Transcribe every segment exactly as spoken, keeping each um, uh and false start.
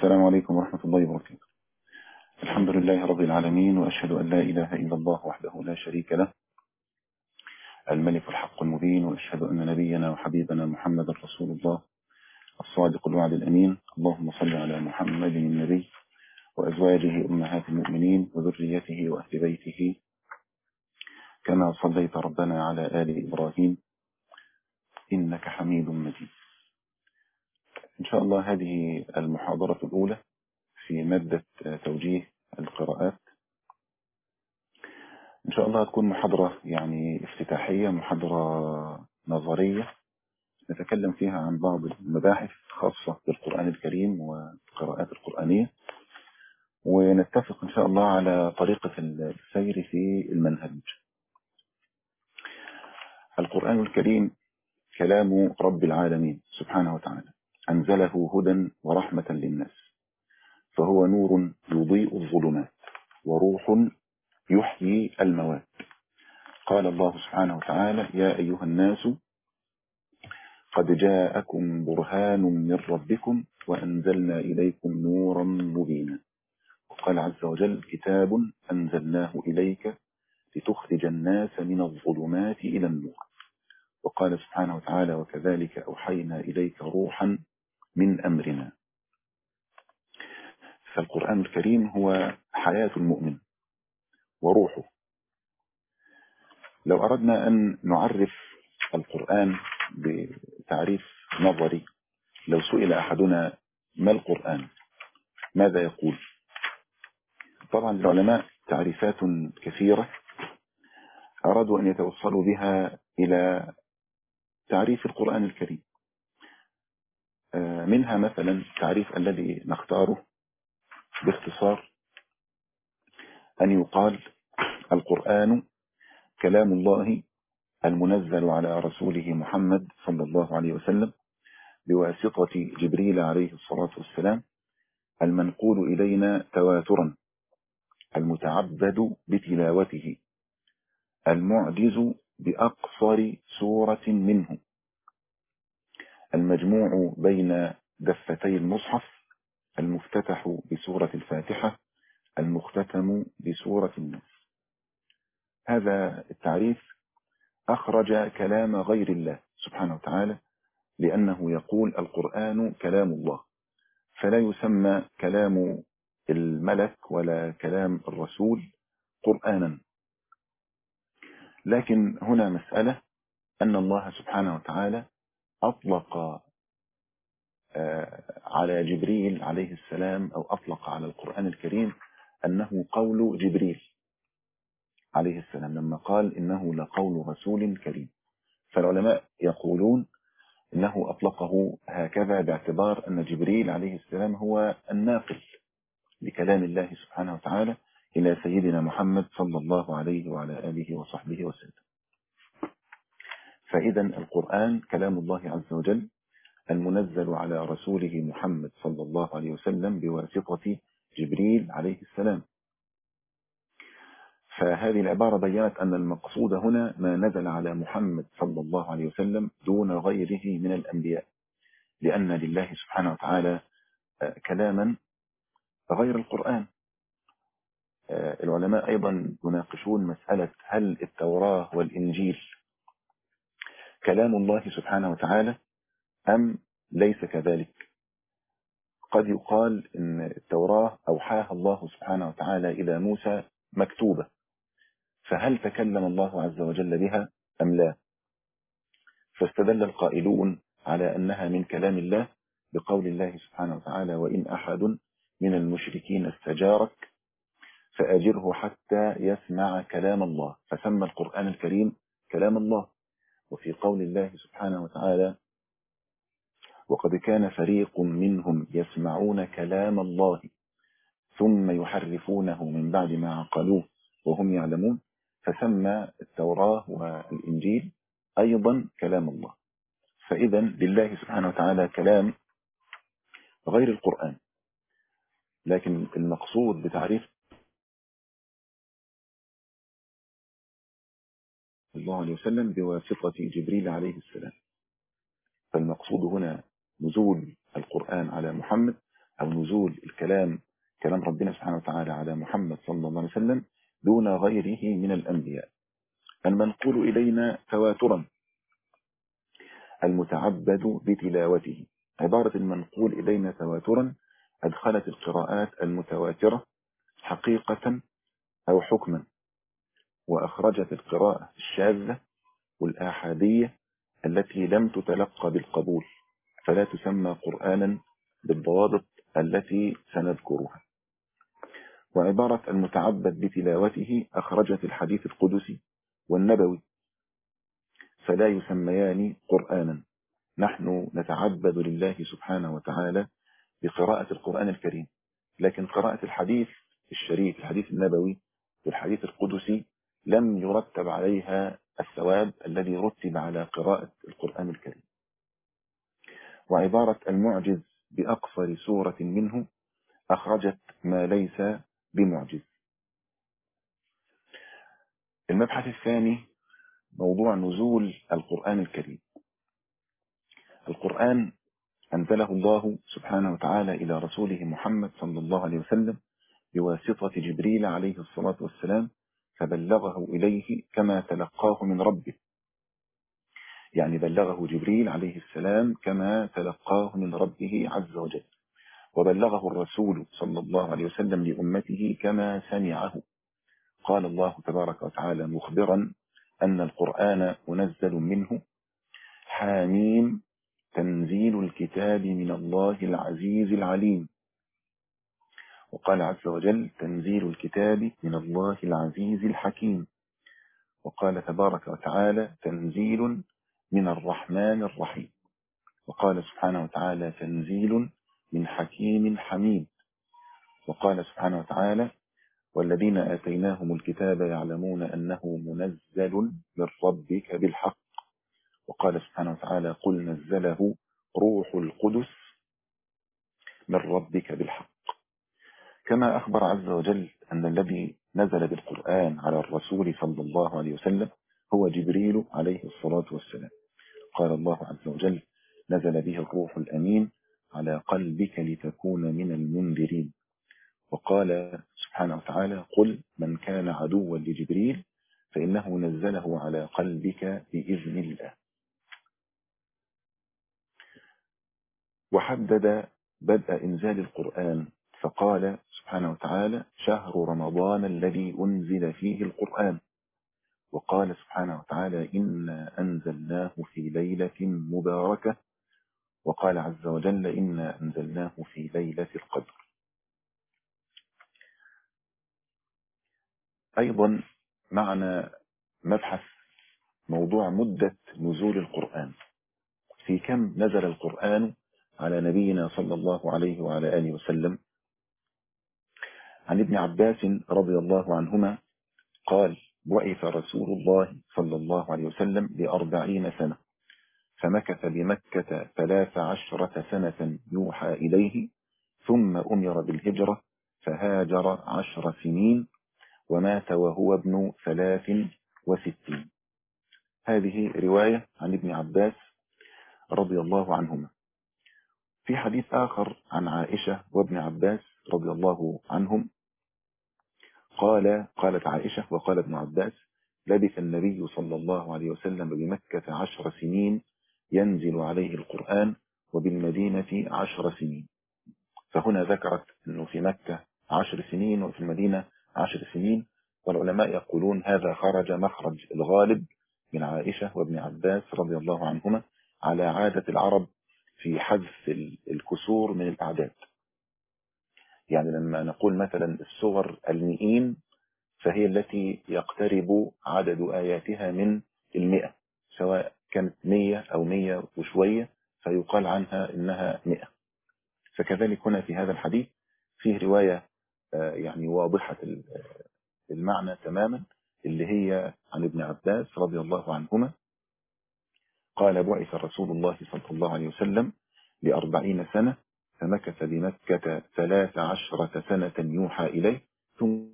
السلام عليكم ورحمة الله وبركاته. الحمد لله رب العالمين، وأشهد أن لا إله إلا الله وحده لا شريك له الملك الحق المبين، وأشهد أن نبينا وحبيبنا محمد رسول الله الصادق الوعد الأمين. اللهم صل على محمد النبي وأزواجه أمهات المؤمنين وذريته وأهل بيته كما صليت ربنا على آل إبراهيم إنك حميد مجيد. إن شاء الله هذه المحاضرة الأولى في مادة توجيه القراءات. إن شاء الله هتكون محاضرة يعني افتتاحية، محاضرة نظرية نتكلم فيها عن بعض المباحث خاصة بالقرآن الكريم والقراءات القرآنية، ونتفق إن شاء الله على طريقة السير في المنهج. القرآن الكريم كلام رب العالمين سبحانه وتعالى، أنزله هدى ورحمة للناس، فهو نور يضيء الظلمات وروح يحيي الموات. قال الله سبحانه وتعالى: يا أيها الناس قد جاءكم برهان من ربكم وأنزلنا إليكم نورا مبينا. وقال عز وجل: كتاب أنزلناه إليك لتخرج الناس من الظلمات إلى النور. وقال سبحانه وتعالى: وكذلك أوحينا إليك روحا من أمرنا. فالقرآن الكريم هو حياة المؤمن وروحه. لو أردنا أن نعرف القرآن بتعريف نظري، لو سئل أحدنا ما القرآن ماذا يقول؟ طبعا العلماء تعريفات كثيرة أرادوا أن يتوصلوا بها إلى تعريف القرآن الكريم. منها مثلا التعريف الذي نختاره باختصار أن يقال: القرآن كلام الله المنزل على رسوله محمد صلى الله عليه وسلم بواسطة جبريل عليه الصلاة والسلام، المنقول إلينا تواترا، المتعبد بتلاوته، المعجز بأقصر سورة منه، المجموع بين دفتي المصحف، المفتتح بسورة الفاتحة، المختتم بسورة الناس. هذا التعريف أخرج كلام غير الله سبحانه وتعالى، لأنه يقول القرآن كلام الله، فلا يسمى كلام الملك ولا كلام الرسول قرآنا. لكن هنا مسألة أن الله سبحانه وتعالى أطلق على جبريل عليه السلام، أو أطلق على القرآن الكريم أنه قول جبريل عليه السلام لما قال إنه لقول رسول كريم. فالعلماء يقولون إنه أطلقه هكذا باعتبار أن جبريل عليه السلام هو الناقل لكلام الله سبحانه وتعالى إلى سيدنا محمد صلى الله عليه وعلى آله وصحبه وسلم. فإذا القرآن كلام الله عز وجل المنزل على رسوله محمد صلى الله عليه وسلم بواسطة جبريل عليه السلام. فهذه العبارة بيّنت أن المقصود هنا ما نزل على محمد صلى الله عليه وسلم دون غيره من الأنبياء، لأن لله سبحانه وتعالى كلاما غير القرآن. العلماء أيضا يناقشون مسألة هل التوراة والإنجيل كلام الله سبحانه وتعالى أم ليس كذلك. قد يقال إن التوراة أوحاها الله سبحانه وتعالى إلى موسى مكتوبة، فهل تكلم الله عز وجل بها أم لا؟ فاستدل القائلون على أنها من كلام الله بقول الله سبحانه وتعالى: وإن أحد من المشركين استجارك فأجره حتى يسمع كلام الله، فسمى القرآن الكريم كلام الله. وفي قول الله سبحانه وتعالى: وقد كان فريق منهم يسمعون كلام الله ثم يحرفونه من بعد ما عقلوه وهم يعلمون، فسمى التوراة والإنجيل أيضا كلام الله. فإذا لله سبحانه وتعالى كلام غير القرآن، لكن المقصود بتعريف الله عليه وسلم بواسطة جبريل عليه السلام. فالمقصود هنا نزول القرآن على محمد أو نزول الكلام كلام ربنا سبحانه وتعالى على محمد صلى الله عليه وسلم دون غيره من الأنبياء. المنقول إلينا تواترا المتعبد بتلاوته. عبارة المنقول إلينا تواترا أدخلت القراءات المتواترة حقيقة أو حكما، وأخرجت القراءة الشاذة والآحادية التي لم تتلقى بالقبول، فلا تسمى قرآنا بالضوابط التي سنذكرها. وعبارة المتعبد بتلاوته أخرجت الحديث القدسي والنبوي، فلا يسميان قرآنا. نحن نتعبد لله سبحانه وتعالى بقراءة القرآن الكريم، لكن قراءة الحديث الشريف الحديث النبوي والحديث القدسي لم يرتب عليها الثواب الذي رتب على قراءة القرآن الكريم. وعبارة المعجز بأقصر سورة منه أخرجت ما ليس بمعجز. المبحث الثاني موضوع نزول القرآن الكريم. القرآن أنزله الله سبحانه وتعالى إلى رسوله محمد صلى الله عليه وسلم بواسطة جبريل عليه الصلاة والسلام، فبلغه إليه كما تلقاه من ربه. يعني بلغه جبريل عليه السلام كما تلقاه من ربه عز وجل، وبلغه الرسول صلى الله عليه وسلم لأمته كما سمعه. قال الله تبارك وتعالى مخبرا أن القرآن منزل منه حاميم تنزيل الكتاب من الله العزيز العليم. وقال عز وجل تنزيل الكتاب من الله العزيز الحكيم. وقال تبارك وتعالى تنزيل من الرحمن الرحيم. وقال سبحانه وتعالى تنزيل من حكيم حميد. وقال سبحانه وتعالى والذين آتيناهم الكتاب يعلمون أنه منزل من ربك بالحق. وقال سبحانه وتعالى قل نزله روح القدس من ربك بالحق. كما أخبر عز وجل أن الذي نزل بالقرآن على الرسول صلى الله عليه وسلم هو جبريل عليه الصلاة والسلام. قال الله عز وجل نزل به الروح الأمين على قلبك لتكون من المنذرين. وقال سبحانه وتعالى قل من كان عدوا لجبريل فإنه نزله على قلبك بإذن الله. وحدد بدء إنزال القرآن فقال سبحانه وتعالى شهر رمضان الذي أنزل فيه القرآن. وقال سبحانه وتعالى إنا أنزلناه في ليلة مباركة. وقال عز وجل إنا أنزلناه في ليلة القدر. أيضا معنا مبحث موضوع مدة نزول القرآن. في كم نزل القرآن على نبينا صلى الله عليه وعلى آله وسلم؟ عن ابن عباس رضي الله عنهما قال بعث رسول الله صلى الله عليه وسلم بأربعين سنة، فمكث بمكة ثلاث عشرة سنة يوحى إليه، ثم أمر بالهجرة فهاجر عشر سنين، ومات وهو ابن ثلاث وستين. هذه رواية عن ابن عباس رضي الله عنهما. في حديث آخر عن عائشة وابن عباس رضي الله عنهم قال قالت عائشة وقال ابن عباس لبث النبي صلى الله عليه وسلم بمكة عشر سنين ينزل عليه القرآن، وبالمدينة عشر سنين. فهنا ذكرت أنه في مكة عشر سنين وفي المدينة عشر سنين، والعلماء يقولون هذا خرج مخرج الغالب من عائشة وابن عباس رضي الله عنهما على عادة العرب في حذف الكسور من الأعداد. يعني لما نقول مثلا السور المئين فهي التي يقترب عدد آياتها من المئة، سواء كانت مية أو مية وشوية فيقال عنها إنها مئة. فكذلك هنا في هذا الحديث فيه رواية يعني واضحة المعنى تماما، اللي هي عن ابن عباس رضي الله عنهما قال بعث رسول الله صلى الله عليه وسلم لأربعين سنة، فمكث بمكة ثلاث عشرة سنة يوحى إليه، ثم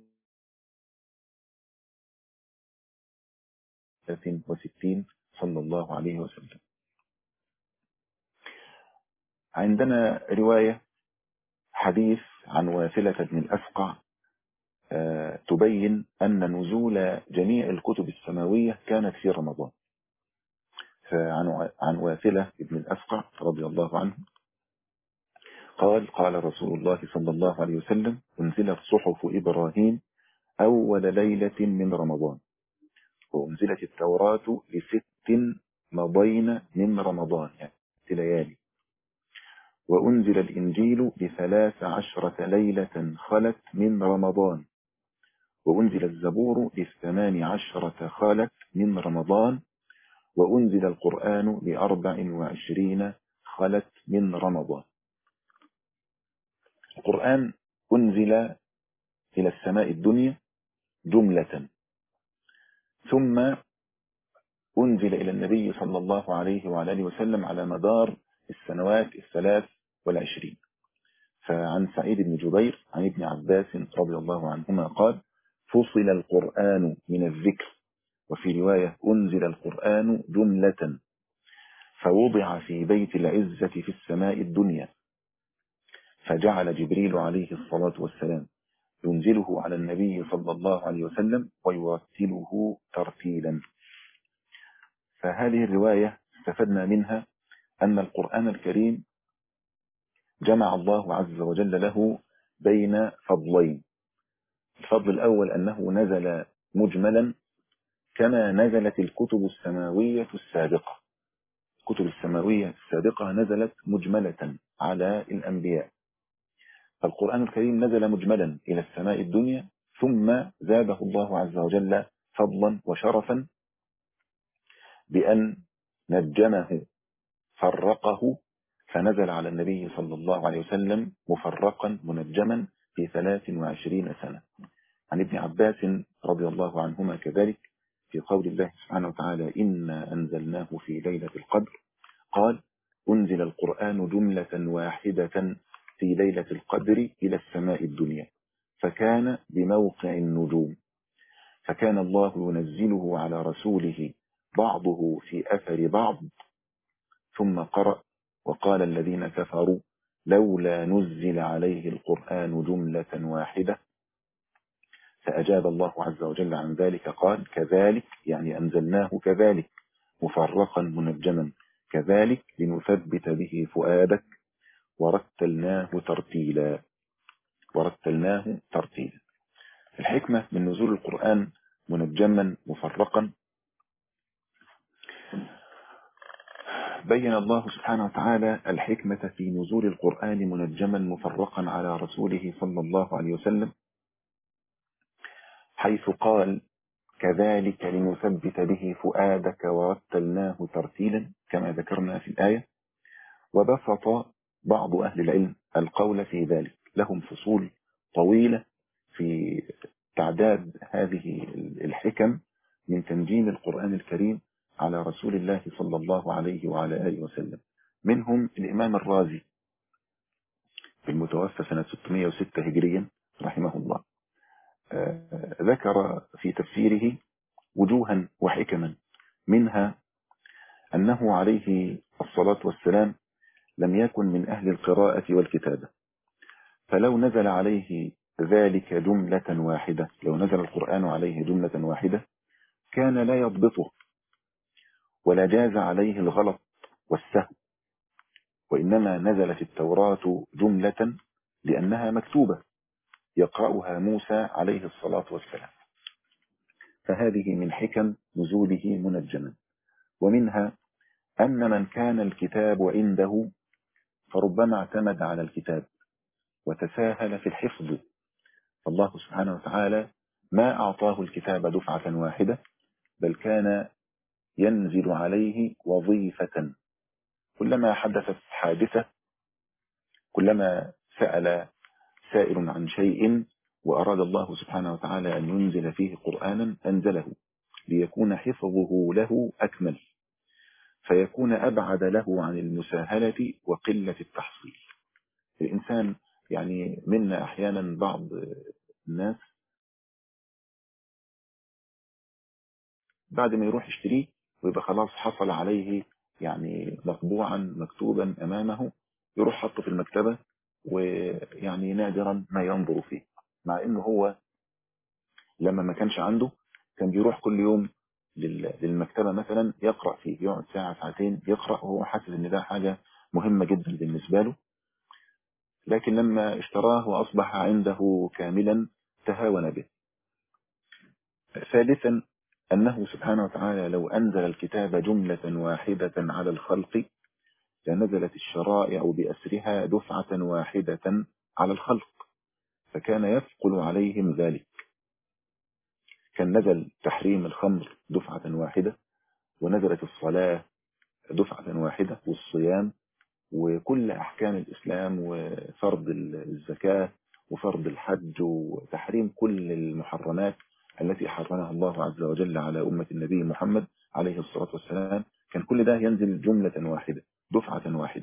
ثلاث وستين صلى الله عليه وسلم. عندنا رواية حديث عن واثلة بن الأسقع تبين أن نزول جميع الكتب السماوية كانت في رمضان. فعن عن واثلة بن الأسقع رضي الله عنه قال قال رسول الله صلى الله عليه وسلم: أنزلت صحف إبراهيم أول ليلة من رمضان، وأنزلت التوراة لست مضين من رمضان، يعني ليالي، وأنزل الإنجيل لثلاث عشرة ليلة خلت من رمضان، وأنزل الزبور لثمان عشرة خلت من رمضان، وأنزل القرآن لأربع وعشرين خلت من رمضان. القرآن أنزل إلى السماء الدنيا جملة، ثم أنزل إلى النبي صلى الله عليه وعلى آله وسلم على مدار السنوات الثلاث والعشرين. فعن سعيد بن جبير عن ابن عباس رضي الله عنهما قال: فصل القرآن من الذكر، وفي رواية أنزل القرآن جملة، فوضع في بيت العزة في السماء الدنيا، فجعل جبريل عليه الصلاة والسلام ينزله على النبي صلى الله عليه وسلم ويرتله ترتيلا. فهذه الرواية استفدنا منها أن القرآن الكريم جمع الله عز وجل له بين فضلين. الفضل الأول أنه نزل مجملا كما نزلت الكتب السماوية السابقة. الكتب السماوية السابقة نزلت مجملة على الأنبياء، فالقرآن الكريم نزل مجملا إلى السماء الدنيا، ثم زاده الله عز وجل فضلا وشرفا بأن نجمه فرقه، فنزل على النبي صلى الله عليه وسلم مفرقا منجما في ثلاث وعشرين سنة. عن ابن عباس رضي الله عنهما كذلك في قول الله سبحانه وتعالى: إنا أنزلناه في ليلة القدر، قال: أنزل القرآن جملة واحدة في ليلة القدر إلى السماء الدنيا، فكان بموقع النجوم، فكان الله ينزله على رسوله بعضه في أثر بعض. ثم قرأ: وقال الذين كفروا لولا نزل عليه القرآن جملة واحدة، فأجاب الله عز وجل عن ذلك قال: كذلك، يعني أنزلناه كذلك مفرقا منجما، كذلك لنثبت به فؤادك ورتلناه ترتيلا. ورتلناه ترتيلا. الحكمة من نزول القرآن منجما مفرقا، بين الله سبحانه وتعالى الحكمة في نزول القرآن منجما مفرقا على رسوله صلى الله عليه وسلم، حيث قال: كذلك لنثبت به فؤادك ورتلناه ترتيلا، كما ذكرنا في الآية. وبسط بعض أهل العلم القول في ذلك، لهم فصول طويلة في تعداد هذه الحكم من تنجيم القرآن الكريم على رسول الله صلى الله عليه وعلى آله وسلم. منهم الإمام الرازي المتوفى سنة ستمائة وستة هجريا رحمه الله، ذكر في تفسيره وجوها وحكما، منها أنه عليه الصلاة والسلام لم يكن من أهل القراءة والكتابة، فلو نزل عليه ذلك جملة واحدة، لو نزل القرآن عليه جملة واحدة كان لا يضبطه ولا جاز عليه الغلط والسهو، وإنما نزلت التوراة جملة لأنها مكتوبة يقرأها موسى عليه الصلاة والسلام، فهذه من حكم نزوله منجما. ومنها أن من كان الكتاب عنده فربما اعتمد على الكتاب وتساهل في الحفظ، الله سبحانه وتعالى ما أعطاه الكتاب دفعة واحدة، بل كان ينزل عليه وظيفة، كلما حدثت حادثة، كلما سأل سائل عن شيء وأراد الله سبحانه وتعالى أن ينزل فيه قرآنا أنزله، ليكون حفظه له أكمل، فيكون أبعد له عن المساهلة وقلة التحصيل. الإنسان يعني منا أحيانا بعض الناس بعد ما يروح يشتريه ويبقى خلاص حصل عليه يعني مطبوعا مكتوبا أمامه، يروح حطه في المكتبة ويعني نادرا ما ينظر فيه، مع انه هو لما ما كانش عنده كان بيروح كل يوم للمكتبة مثلا يقرأ فيه، يقعد ساعة ساعتين يقرأ وهو حاسس ان ده حاجة مهمة جدا بالنسبة له. لكن لما اشتراه وأصبح عنده كاملا تهاون به. ثالثا أنه سبحانه وتعالى لو أنزل الكتاب جملة واحدة على الخلق لنزلت الشرائع بأسرها دفعة واحدة على الخلق، فكان يثقل عليهم ذلك. كان نزل تحريم الخمر دفعة واحدة، ونزلت الصلاة دفعة واحدة، والصيام، وكل أحكام الإسلام، وفرض الزكاة، وفرض الحج، وتحريم كل المحرمات التي حرمها الله عز وجل على أمة النبي محمد عليه الصلاة والسلام. كان كل ده ينزل جملة واحدة دفعة واحدة.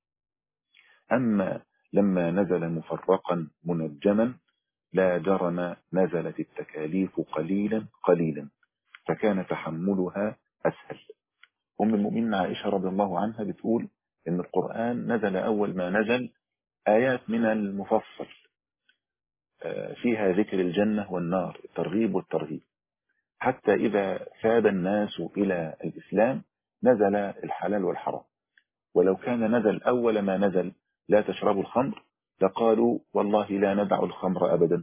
أما لما نزل مفرقا منجما لا جرم نزلت التكاليف قليلا قليلا، فكان تحملها أسهل. أم المؤمنين عائشة رضي الله عنها بتقول إن القرآن نزل أول ما نزل آيات من المفصل فيها ذكر الجنة والنار، الترغيب والترهيب، حتى إذا ساد الناس إلى الإسلام نزل الحلال والحرام. ولو كان نزل أول ما نزل لا تشربوا الخمر لقالوا والله لا ندع الخمر أبدا.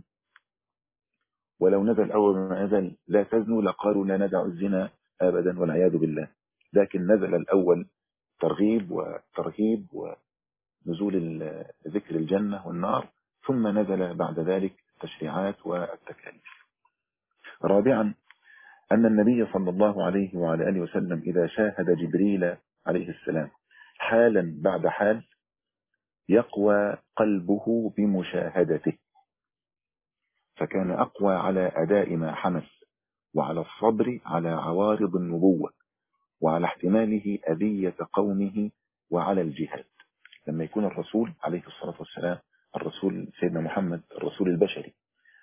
ولو نزل أول ما نزل لا تزنوا لقالوا لا ندع الزنا أبدا والعياذ بالله. لكن نزل الأول ترغيب وترهيب ونزول ذكر الجنة والنار، ثم نزل بعد ذلك التشريعات والتكاليف. رابعا أن النبي صلى الله عليه وعلى آله وسلم إذا شاهد جبريل عليه السلام حالا بعد حال يقوى قلبه بمشاهدته، فكان أقوى على أداء ما حمل، وعلى الصبر على عوارض النبوة، وعلى احتماله أذية قومه، وعلى الجهاد. لما يكون الرسول عليه الصلاة والسلام، الرسول سيدنا محمد الرسول البشري،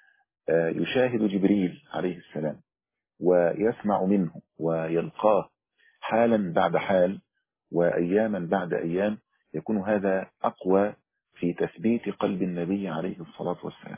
يشاهد جبريل عليه السلام ويسمع منه ويلقاه حالا بعد حال وأياما بعد أيام، يكون هذا أقوى في تثبيت قلب النبي عليه الصلاة والسلام.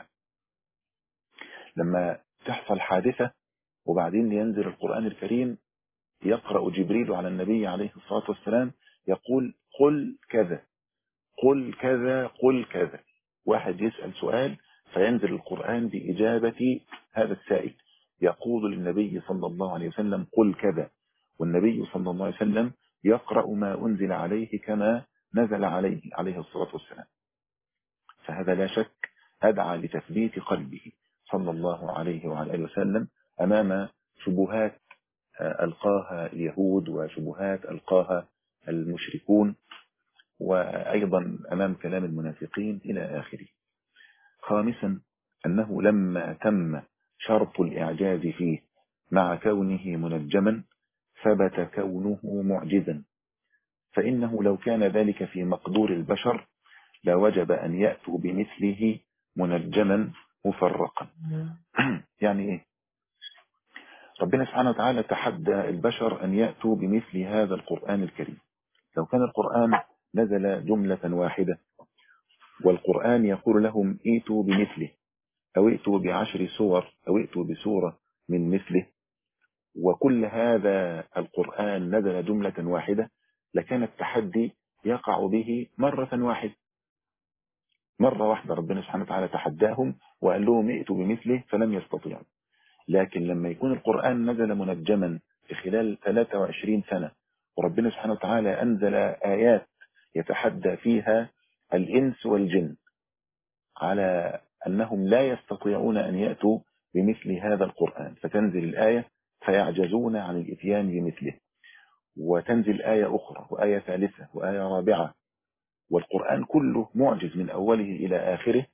لما تحصل حادثة وبعدين ينزل القرآن الكريم يقرأ جبريل على النبي عليه الصلاة والسلام يقول قل كذا قل كذا قل كذا. واحد يسأل سؤال فينزل القرآن بإجابة هذا السائل، يقول للنبي صلى الله عليه وسلم قل كذا، والنبي صلى الله عليه وسلم يقرأ ما أنزل عليه كما نزل عليه عليه الصلاة والسلام. فهذا لا شك أدعى لتثبيت قلبه صلى الله عليه وعلى آله وسلم أمام شبهات ألقاها اليهود وشبهات ألقاها المشركون، وأيضا أمام كلام المنافقين إلى آخره. خامسا أنه لما تم شرط الإعجاز فيه مع كونه منجما ثبت كونه معجزا، فإنه لو كان ذلك في مقدور البشر لوجب أن يأتوا بمثله منجما مفرقا. يعني إيه؟ ربنا سبحانه وتعالى تحدى البشر أن يأتوا بمثل هذا القرآن الكريم. لو كان القرآن نزل جملة واحدة والقرآن يقول لهم ائتوا بمثله، أو ائتوا بعشر سور، أو ائتوا بسورة من مثله، وكل هذا القرآن نزل جملة واحدة، لكان التحدي يقع به مرة واحدة. مرة واحدة ربنا سبحانه وتعالى تحداهم وقال لهم ائتوا بمثله فلم يستطيعوا. لكن لما يكون القرآن نزل منجما في خلال ثلاثة وعشرين سنة، وربنا سبحانه وتعالى أنزل آيات يتحدى فيها الإنس والجن على أنهم لا يستطيعون أن يأتوا بمثل هذا القرآن، فتنزل الآية فيعجزون عن الإتيان بمثله، وتنزل آية أخرى وآية ثالثة وآية رابعة، والقرآن كله معجز من أوله إلى آخره،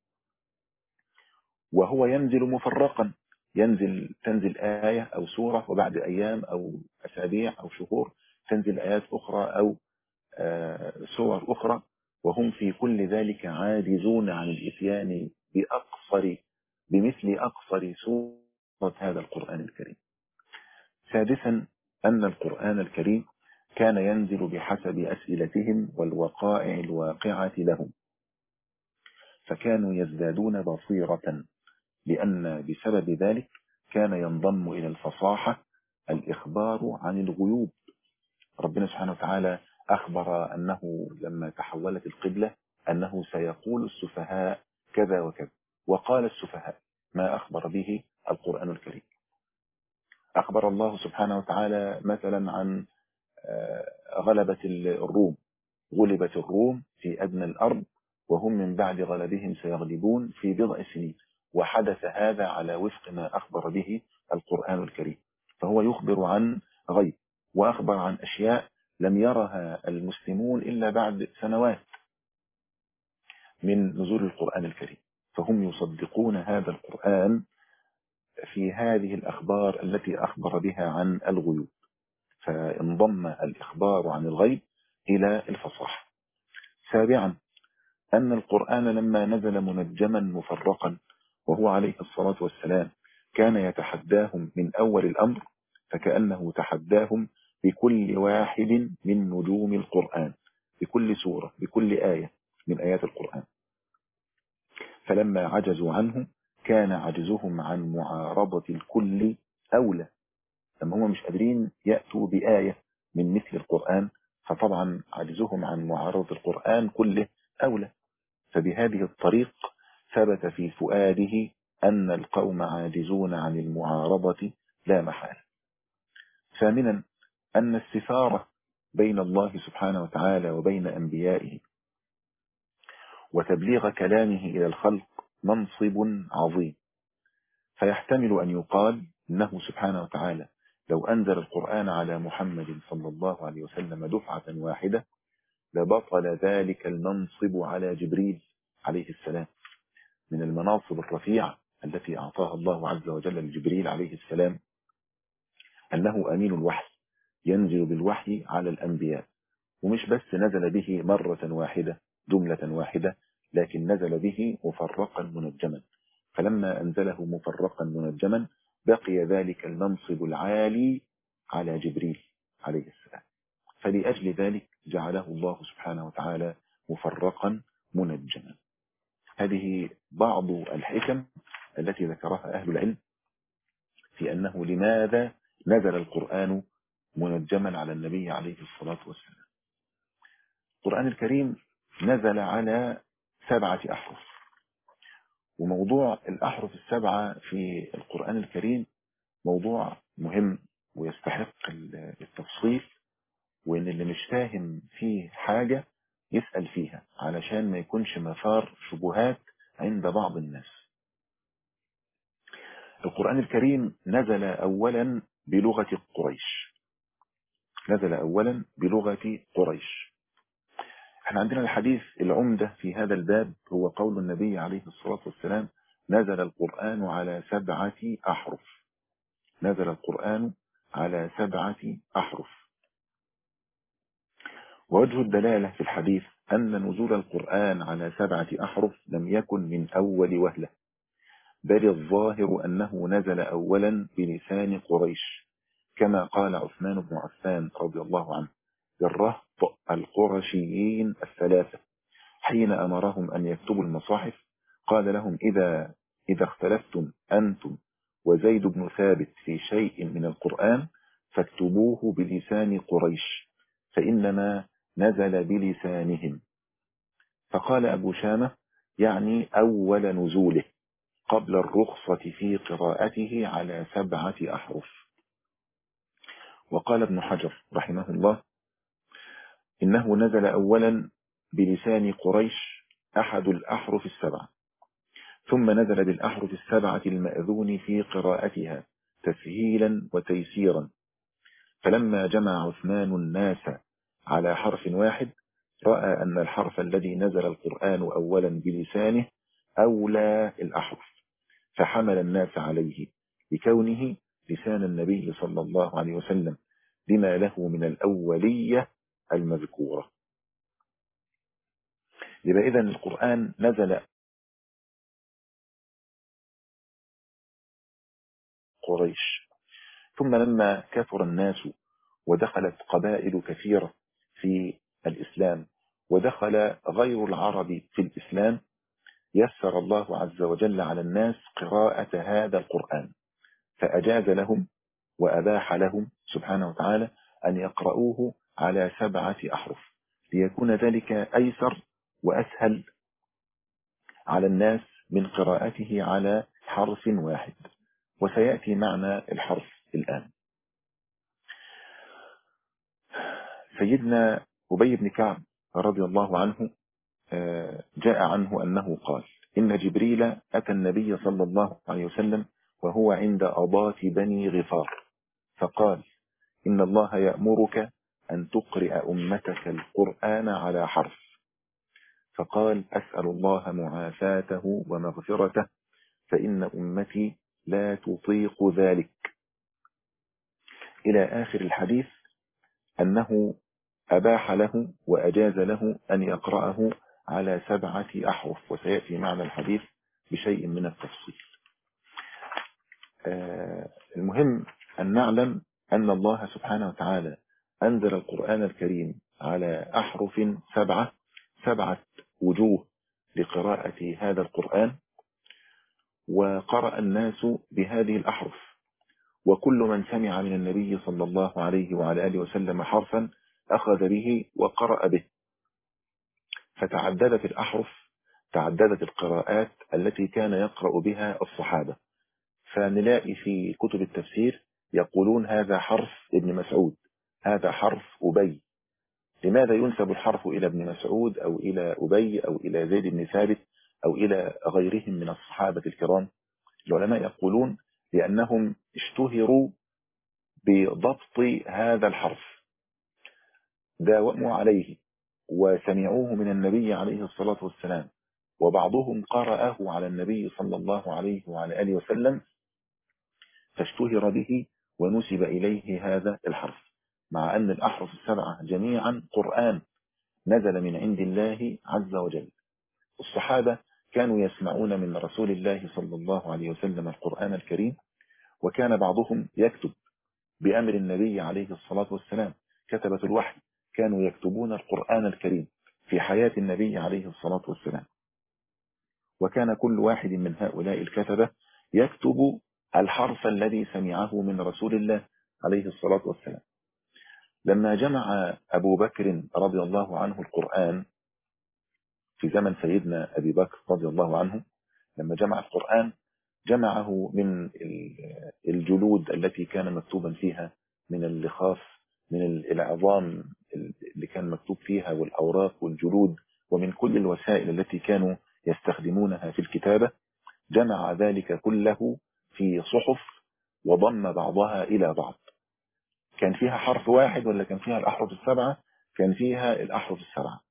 وهو ينزل مفرقا. ينزل تنزل آية أو سورة، وبعد أيام أو أسابيع أو شهور تنزل آيات أخرى أو سور أخرى، وهم في كل ذلك عاجزون عن الإتيان بأقصر بمثل أقصر سورة هذا القرآن الكريم. سادسا أن القرآن الكريم كان ينزل بحسب أسئلتهم والوقائع الواقعة لهم، فكانوا يزدادون بصيرة، لأن بسبب ذلك كان ينضم إلى الفصاحة الإخبار عن الغيوب. ربنا سبحانه وتعالى أخبر أنه لما تحولت القبلة أنه سيقول السفهاء كذا وكذا، وقال السفهاء ما أخبر به القرآن الكريم. أخبر الله سبحانه وتعالى مثلا عن غلبة الروم، غلبت الروم في أدنى الأرض وهم من بعد غلبهم سيغلبون في بضع سنين، وحدث هذا على وفق ما أخبر به القرآن الكريم. فهو يخبر عن غيب، وأخبر عن أشياء لم يرها المسلمون إلا بعد سنوات من نزول القرآن الكريم، فهم يصدقون هذا القرآن في هذه الأخبار التي أخبر بها عن الغيوب، فانضم الإخبار عن الغيب إلى الفصاحة. سابعا، أن القرآن لما نزل منجما مفرقا وهو عليه الصلاة والسلام كان يتحداهم من أول الأمر، فكأنه تحداهم بكل واحد من نجوم القرآن، بكل سورة، بكل آية من آيات القرآن. فلما عجزوا عنه كان عجزهم عن معارضة الكل أولى. لما هم مش قادرين يأتوا بآية من مثل القرآن، فطبعا عجزهم عن معارضة القرآن كله أولى. فبهذه الطريق ثبت في فؤاده أن القوم عاجزون عن المعارضة لا محالة. ثامنا، أن السفارة بين الله سبحانه وتعالى وبين أنبيائه وتبليغ كلامه إلى الخلق منصب عظيم، فيحتمل أن يقال إنه سبحانه وتعالى لو أنزل القرآن على محمد صلى الله عليه وسلم دفعة واحدة لبطل ذلك المنصب على جبريل عليه السلام، من المناصب الرفيعة التي أعطاها الله عز وجل لجبريل عليه السلام أنه أمين الوحي، ينزل بالوحي على الأنبياء، ومش بس نزل به مرة واحدة جملة واحدة، لكن نزل به مفرقا منجما. فلما أنزله مفرقا منجما بقي ذلك المنصب العالي على جبريل عليه السلام، فلأجل ذلك جعله الله سبحانه وتعالى مفرقا منجما. هذه بعض الحكم التي ذكرها أهل العلم في أنه لماذا نزل القرآن منجما على النبي عليه الصلاة والسلام. القرآن الكريم نزل على سبعة أحرف، وموضوع الأحرف السبعة في القرآن الكريم موضوع مهم ويستحق التفصيل، وإن اللي مش فاهم فيه حاجة يسأل فيها علشان ما يكونش مثار شبهات عند بعض الناس. القرآن الكريم نزل أولا بلغة قريش، نزل أولا بلغة قريش. احنا عندنا الحديث العمدة في هذا الباب هو قول النبي عليه الصلاة والسلام نزل القرآن على سبعة أحرف، نزل القرآن على سبعة أحرف. ووجه الدلالة في الحديث أن نزول القرآن على سبعة أحرف لم يكن من أول وهلة، بل الظاهر أنه نزل أولا بلسان قريش، كما قال عثمان بن عفان رضي الله عنه للرهط القرشيين الثلاثة حين أمرهم أن يكتبوا المصاحف، قال لهم إذا, إذا اختلفتم أنتم وزيد بن ثابت في شيء من القرآن فاكتبوه بلسان قريش فإنما نزل بلسانهم. فقال أبو شامة يعني أول نزوله قبل الرخصة في قراءته على سبعة أحرف. وقال ابن حجر رحمه الله إنه نزل أولا بلسان قريش أحد الأحرف السبعة، ثم نزل بالأحرف السبعة المأذون في قراءتها تسهيلا وتيسيرا. فلما جمع عثمان الناس على حرف واحد رأى أن الحرف الذي نزل القرآن أولا بلسانه أولى الأحرف، فحمل الناس عليه بكونه لسان النبي صلى الله عليه وسلم لما له من الأولية المذكورة. يبقى إذن القرآن نزل قريش، ثم لما كثر الناس ودخلت قبائل كثيرة في الإسلام ودخل غير العرب في الإسلام، يسر الله عز وجل على الناس قراءة هذا القرآن، فأجاز لهم وأباح لهم سبحانه وتعالى أن يقرؤوه على سبعة أحرف، ليكون ذلك أيسر وأسهل على الناس من قراءته على حرف واحد. وسيأتي معنى الحرف الآن. سيدنا أبي بن كعب رضي الله عنه جاء عنه أنه قال: إن جبريل أتى النبي صلى الله عليه وسلم وهو عند أضاة بني غفار، فقال: إن الله يأمرك أن تقرئ أمتك القرآن على حرف. فقال: أسأل الله معافاته ومغفرته، فإن أمتي لا تطيق ذلك، إلى آخر الحديث، أنه أباح له وأجاز له أن يقرأه على سبعة أحرف، وسيأتي معنى الحديث بشيء من التفصيل. آه المهم أن نعلم أن الله سبحانه وتعالى أنزل القرآن الكريم على أحرف سبعة، سبعة وجوه لقراءة هذا القرآن، وقرأ الناس بهذه الأحرف، وكل من سمع من النبي صلى الله عليه وعلى آله وسلم حرفا أخذ به وقرأ به، فتعددت الأحرف، تعددت القراءات التي كان يقرأ بها الصحابة. فنلاقي في كتب التفسير يقولون هذا حرف ابن مسعود، هذا حرف أبي. لماذا ينسب الحرف إلى ابن مسعود أو إلى أبي أو إلى زيد بن ثابت أو إلى غيرهم من الصحابة الكرام؟ العلماء يقولون لأنهم اشتهروا بضبط هذا الحرف، داوموا عليه وسمعوه من النبي عليه الصلاة والسلام، وبعضهم قرأه على النبي صلى الله عليه وعلى آله وسلم، فاشتهر به ونسب إليه هذا الحرف، مع أن الأحرف السبعة جميعا قرآن نزل من عند الله عز وجل. الصحابة كانوا يسمعون من رسول الله صلى الله عليه وسلم القرآن الكريم، وكان بعضهم يكتب بأمر النبي عليه الصلاة والسلام، كتبة الوحي كانوا يكتبون القرآن الكريم في حياة النبي عليه الصلاة والسلام، وكان كل واحد من هؤلاء الكتبة يكتب الحرف الذي سمعه من رسول الله عليه الصلاة والسلام. لما جمع أبو بكر رضي الله عنه القرآن في زمن سيدنا أبي بكر رضي الله عنه، لما جمع القرآن جمعه من الجلود التي كان مكتوبا فيها، من اللخاف، من العظام اللي كان مكتوب فيها، والأوراق والجلود، ومن كل الوسائل التي كانوا يستخدمونها في الكتابة. جمع ذلك كله في صحف وضم بعضها إلى بعض. كان فيها حرف واحد ولا كان فيها الأحرف السبعة؟ كان فيها الأحرف السبعة.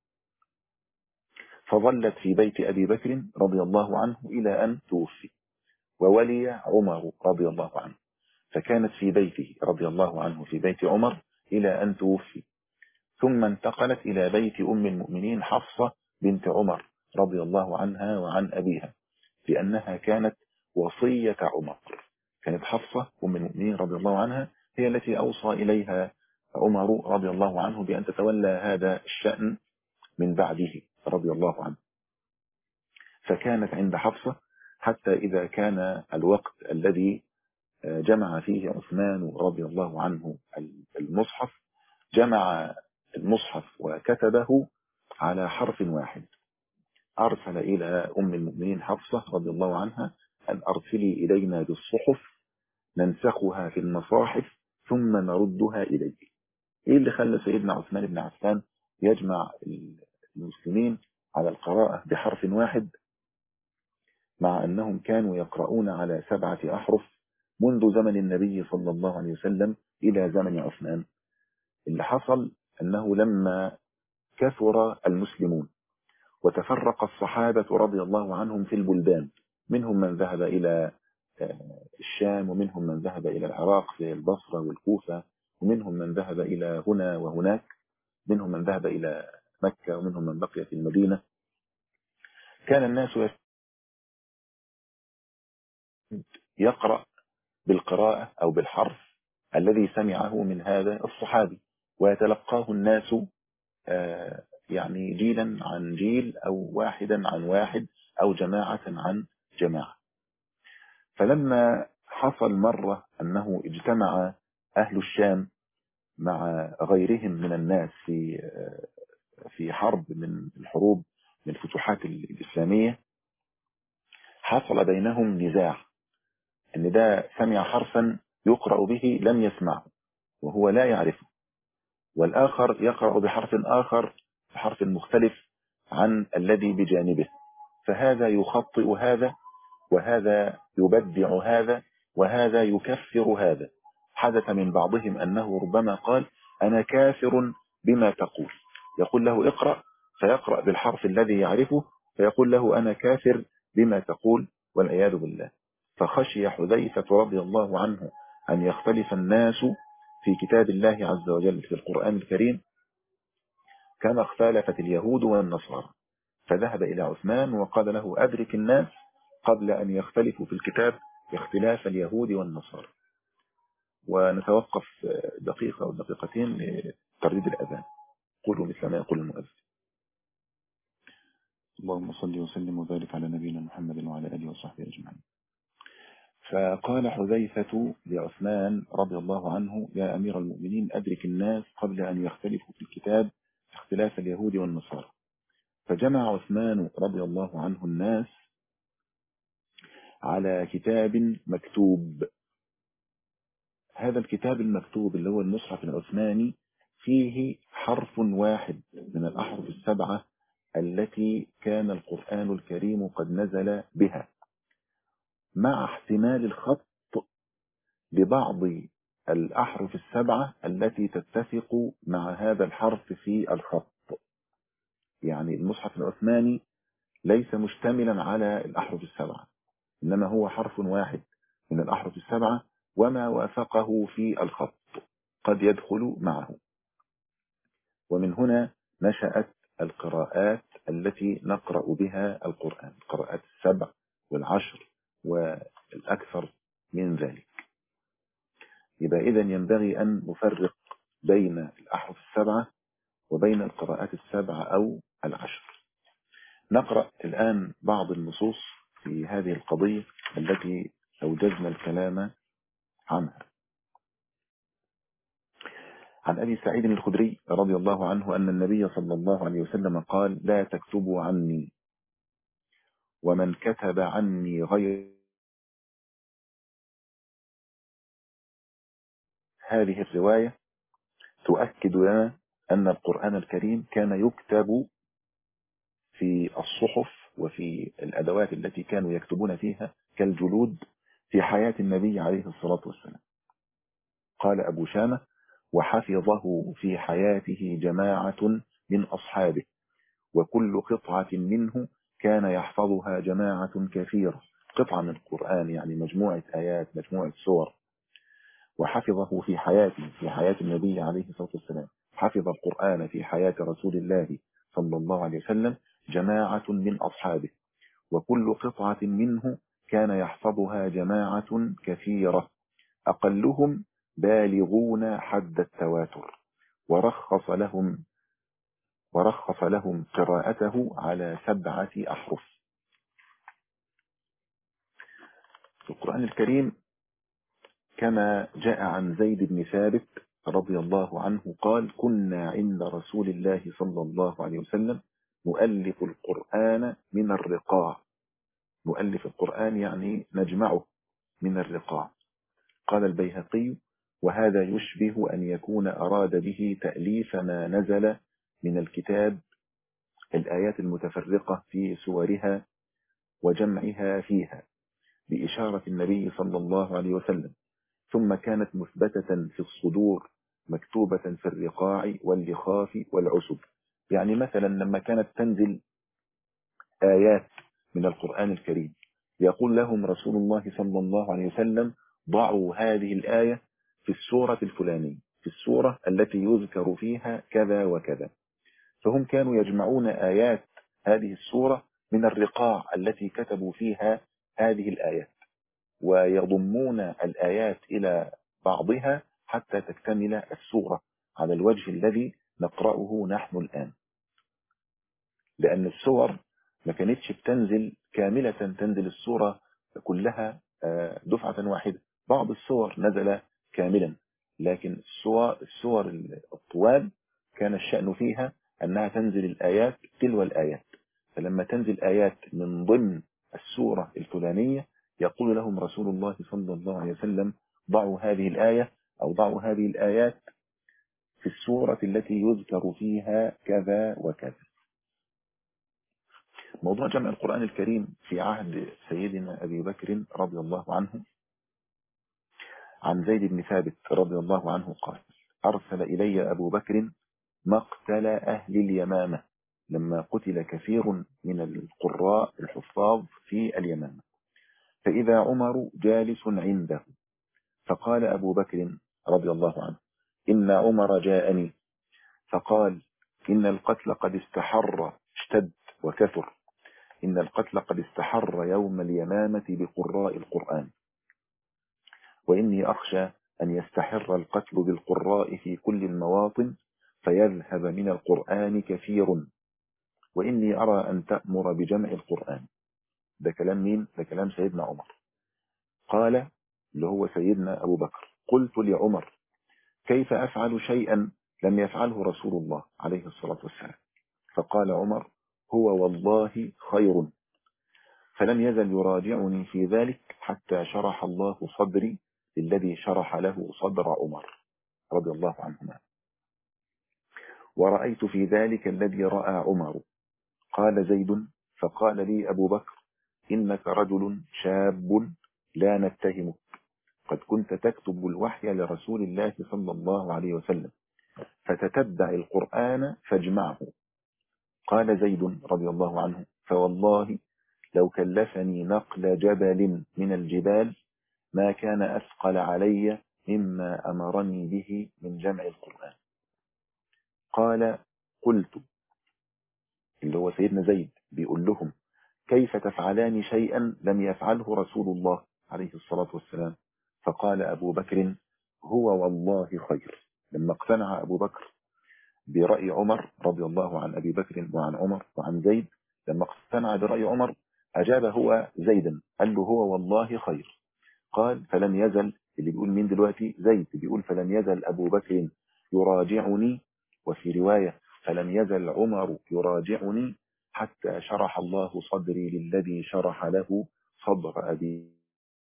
فظلت في بيت أبي بكر رضي الله عنه إلى أن توفي، وولي عمر رضي الله عنه، فكانت في بيته رضي الله عنه في بيت عمر إلى أن توفي، ثم انتقلت إلى بيت أم المؤمنين حفصة بنت عمر رضي الله عنها وعن أبيها، لأنها كانت وصية عمر. كانت حفصة أم المؤمنين رضي الله عنها هي التي أوصى إليها عمر رضي الله عنه بأن تتولى هذا الشأن من بعده رضي الله عنه، فكانت عند حفصة حتى إذا كان الوقت الذي جمع فيه عثمان رضي الله عنه المصحف، جمع المصحف وكتبه على حرف واحد. أرسل إلى أم المؤمنين حفصة رضي الله عنها أن أرسلي إلينا بالصحف ننسخها في المصاحف ثم نردها إليك. إيه اللي خلى سيدنا عثمان بن عفان يجمع المسلمين على القراءة بحرف واحد، مع أنهم كانوا يقرؤون على سبعة أحرف منذ زمن النبي صلى الله عليه وسلم إلى زمن عثمان؟ اللي حصل أنه لما كثر المسلمون وتفرق الصحابة رضي الله عنهم في البلدان، منهم من ذهب إلى الشام، ومنهم من ذهب إلى العراق في البصرة والكوفة، ومنهم من ذهب إلى هنا وهناك، منهم من ذهب إلى مكة، ومنهم من بقي في المدينة. كان الناس يقرأ بالقراءة أو بالحرف الذي سمعه من هذا الصحابي، ويتلقاه الناس يعني جيلا عن جيل أو واحدا عن واحد أو جماعة عن جماعة. فلما حصل مرة أنه اجتمع أهل الشام مع غيرهم من الناس في في حرب من الحروب من الفتوحات الإسلامية، حصل بينهم نزاع أن ده سمع حرفا يقرأ به لم يسمعه وهو لا يعرفه، والآخر يقرأ بحرف آخر بحرف مختلف عن الذي بجانبه، فهذا يخطئ هذا وهذا يبدع هذا وهذا يكفر هذا. حدث من بعضهم أنه ربما قال أنا كافر بما تقول، يقول له اقرأ فيقرأ بالحرف الذي يعرفه فيقول له أنا كافر بما تقول، والعياذ بالله. فخشي حذيفة رضي الله عنه أن يختلف الناس في كتاب الله عز وجل في القرآن الكريم كما اختلفت اليهود والنصارى، فذهب إلى عثمان وقال له أدرك الناس قبل أن يختلفوا في الكتاب باختلاف اليهود والنصارى. ونتوقف دقيقة أو دقيقتين لترديد الأذان. قولوا مثل ما يقول المؤذن. اللهم صل وسلم وبارك على نبينا محمد وعلى آله وصحبه أجمعين. فقال حذيفة لعثمان رضي الله عنه يا أمير المؤمنين أدرك الناس قبل أن يختلفوا في الكتاب اختلاف اليهود والنصارى. فجمع عثمان رضي الله عنه الناس على كتاب مكتوب. هذا الكتاب المكتوب اللي هو المصحف العثماني فيه حرف واحد من الأحرف السبعة التي كان القرآن الكريم قد نزل بها، مع احتمال الخط ببعض الأحرف السبعة التي تتفق مع هذا الحرف في الخط. يعني المصحف العثماني ليس مشتملا على الأحرف السبعة، إنما هو حرف واحد من الأحرف السبعة وما وافقه في الخط قد يدخل معه. ومن هنا نشأت القراءات التي نقرأ بها القرآن، القراءات السبع والعشر والأكثر من ذلك. يبقى إذن ينبغي أن نفرق بين الأحرف السبعة وبين القراءات السبعة أو العشر. نقرأ الآن بعض النصوص في هذه القضية التي أوجزنا الكلام عنها. عن أبي سعيد الخدري رضي الله عنه أن النبي صلى الله عليه وسلم قال لا تكتبوا عني، ومن كتب عني غير. هذه الرواية تؤكد لنا أن القرآن الكريم كان يكتب في الصحف وفي الأدوات التي كانوا يكتبون فيها كالجلود في حياة النبي عليه الصلاة والسلام. قال أبو شامة وحفظه في حياته جماعة من أصحابه، وكل قطعة منه كان يحفظها جماعة كثيرة. قطعة من القرآن يعني مجموعة آيات مجموعة سور. وحفظه في حياته في حياة النبي عليه الصلاة والسلام، حفظ القرآن في حياة رسول الله صلى الله عليه وسلم جماعة من أصحابه، وكل قطعة منه كان يحفظها جماعة كثيرة أقلهم بالغون حد التواتر، ورخص لهم ورخص لهم قراءته على سبعة أحرف. في القرآن الكريم كما جاء عن زيد بن ثابت رضي الله عنه قال كنا عند رسول الله صلى الله عليه وسلم نؤلف القرآن من الرقاع. نؤلف القرآن يعني نجمعه من الرقاع. قال البيهقي وهذا يشبه أن يكون أراد به تأليف ما نزل من الكتاب الآيات المتفرقة في سورها وجمعها فيها بإشارة النبي صلى الله عليه وسلم، ثم كانت مثبتة في الصدور مكتوبة في الرقاع واللخاف والعسب. يعني مثلا لما كانت تنزل آيات من القرآن الكريم يقول لهم رسول الله صلى الله عليه وسلم ضعوا هذه الآية في السورة الفلانية، في السورة التي يذكر فيها كذا وكذا. فهم كانوا يجمعون آيات هذه السورة من الرقاع التي كتبوا فيها هذه الآيات، ويضمون الآيات إلى بعضها حتى تكتمل السورة على الوجه الذي نقرأه نحن الآن. لأن السور ما كانتش بتنزل كاملة، تنزل السورة كلها دفعة واحدة. بعض السور نزل كاملا، لكن السور, السور الطوال كان الشأن فيها أنها تنزل الآيات تلو الآيات. فلما تنزل آيات من ضمن السورة الفلانية يقول لهم رسول الله صلى الله عليه وسلم ضعوا هذه الآية أو ضعوا هذه الآيات في السورة التي يذكر فيها كذا وكذا. موضوع جمع القرآن الكريم في عهد سيدنا أبي بكر رضي الله عنه، عن زيد بن ثابت رضي الله عنه قال أرسل إلي أبو بكر مقتل أهل اليمامة لما قتل كثير من القراء الحفاظ في اليمامة، فإذا عمر جالس عنده، فقال أبو بكر رضي الله عنه إن عمر جاءني فقال إن القتل قد استحر اشتد وكثر، إن القتل قد استحر يوم اليمامة بقراء القرآن، وإني أخشى أن يستحر القتل بالقراء في كل المواطن فيذهب من القرآن كثير، وإني أرى أن تأمر بجمع القرآن. ده كلام مين؟ ده كلام سيدنا عمر. قال اللي هو سيدنا أبو بكر قلت لعمر كيف أفعل شيئا لم يفعله رسول الله عليه الصلاة والسلام؟ فقال عمر هو والله خير، فلم يزل يراجعني في ذلك حتى شرح الله صدري الذي شرح له صدر عمر رضي الله عنهما، ورأيت في ذلك الذي رأى عمر. قال زيد فقال لي أبو بكر إنك رجل شاب لا نتهمك، قد كنت تكتب الوحي لرسول الله صلى الله عليه وسلم، فتتبع القرآن فاجمعه. قال زيد رضي الله عنه فوالله لو كلفني نقل جبل من الجبال ما كان أثقل علي مما أمرني به من جمع القرآن. قال قلت، اللي هو سيدنا زيد بيقول لهم كيف تفعلان شيئا لم يفعله رسول الله عليه الصلاة والسلام؟ فقال أبو بكر هو والله خير. لما اقتنع أبو بكر برأي عمر رضي الله عن أبي بكر وعن عمر وعن زيد، لما اقتنع برأي عمر أجاب هو زيدا قال له هو والله خير. قال فلم يزل، اللي بيقول مين دلوقتي؟ زيد بيقول فلم يزل أبو بكر يراجعني، وفي رواية فلم يزل عمر يراجعني حتى شرح الله صدري للذي شرح له صدر أبي.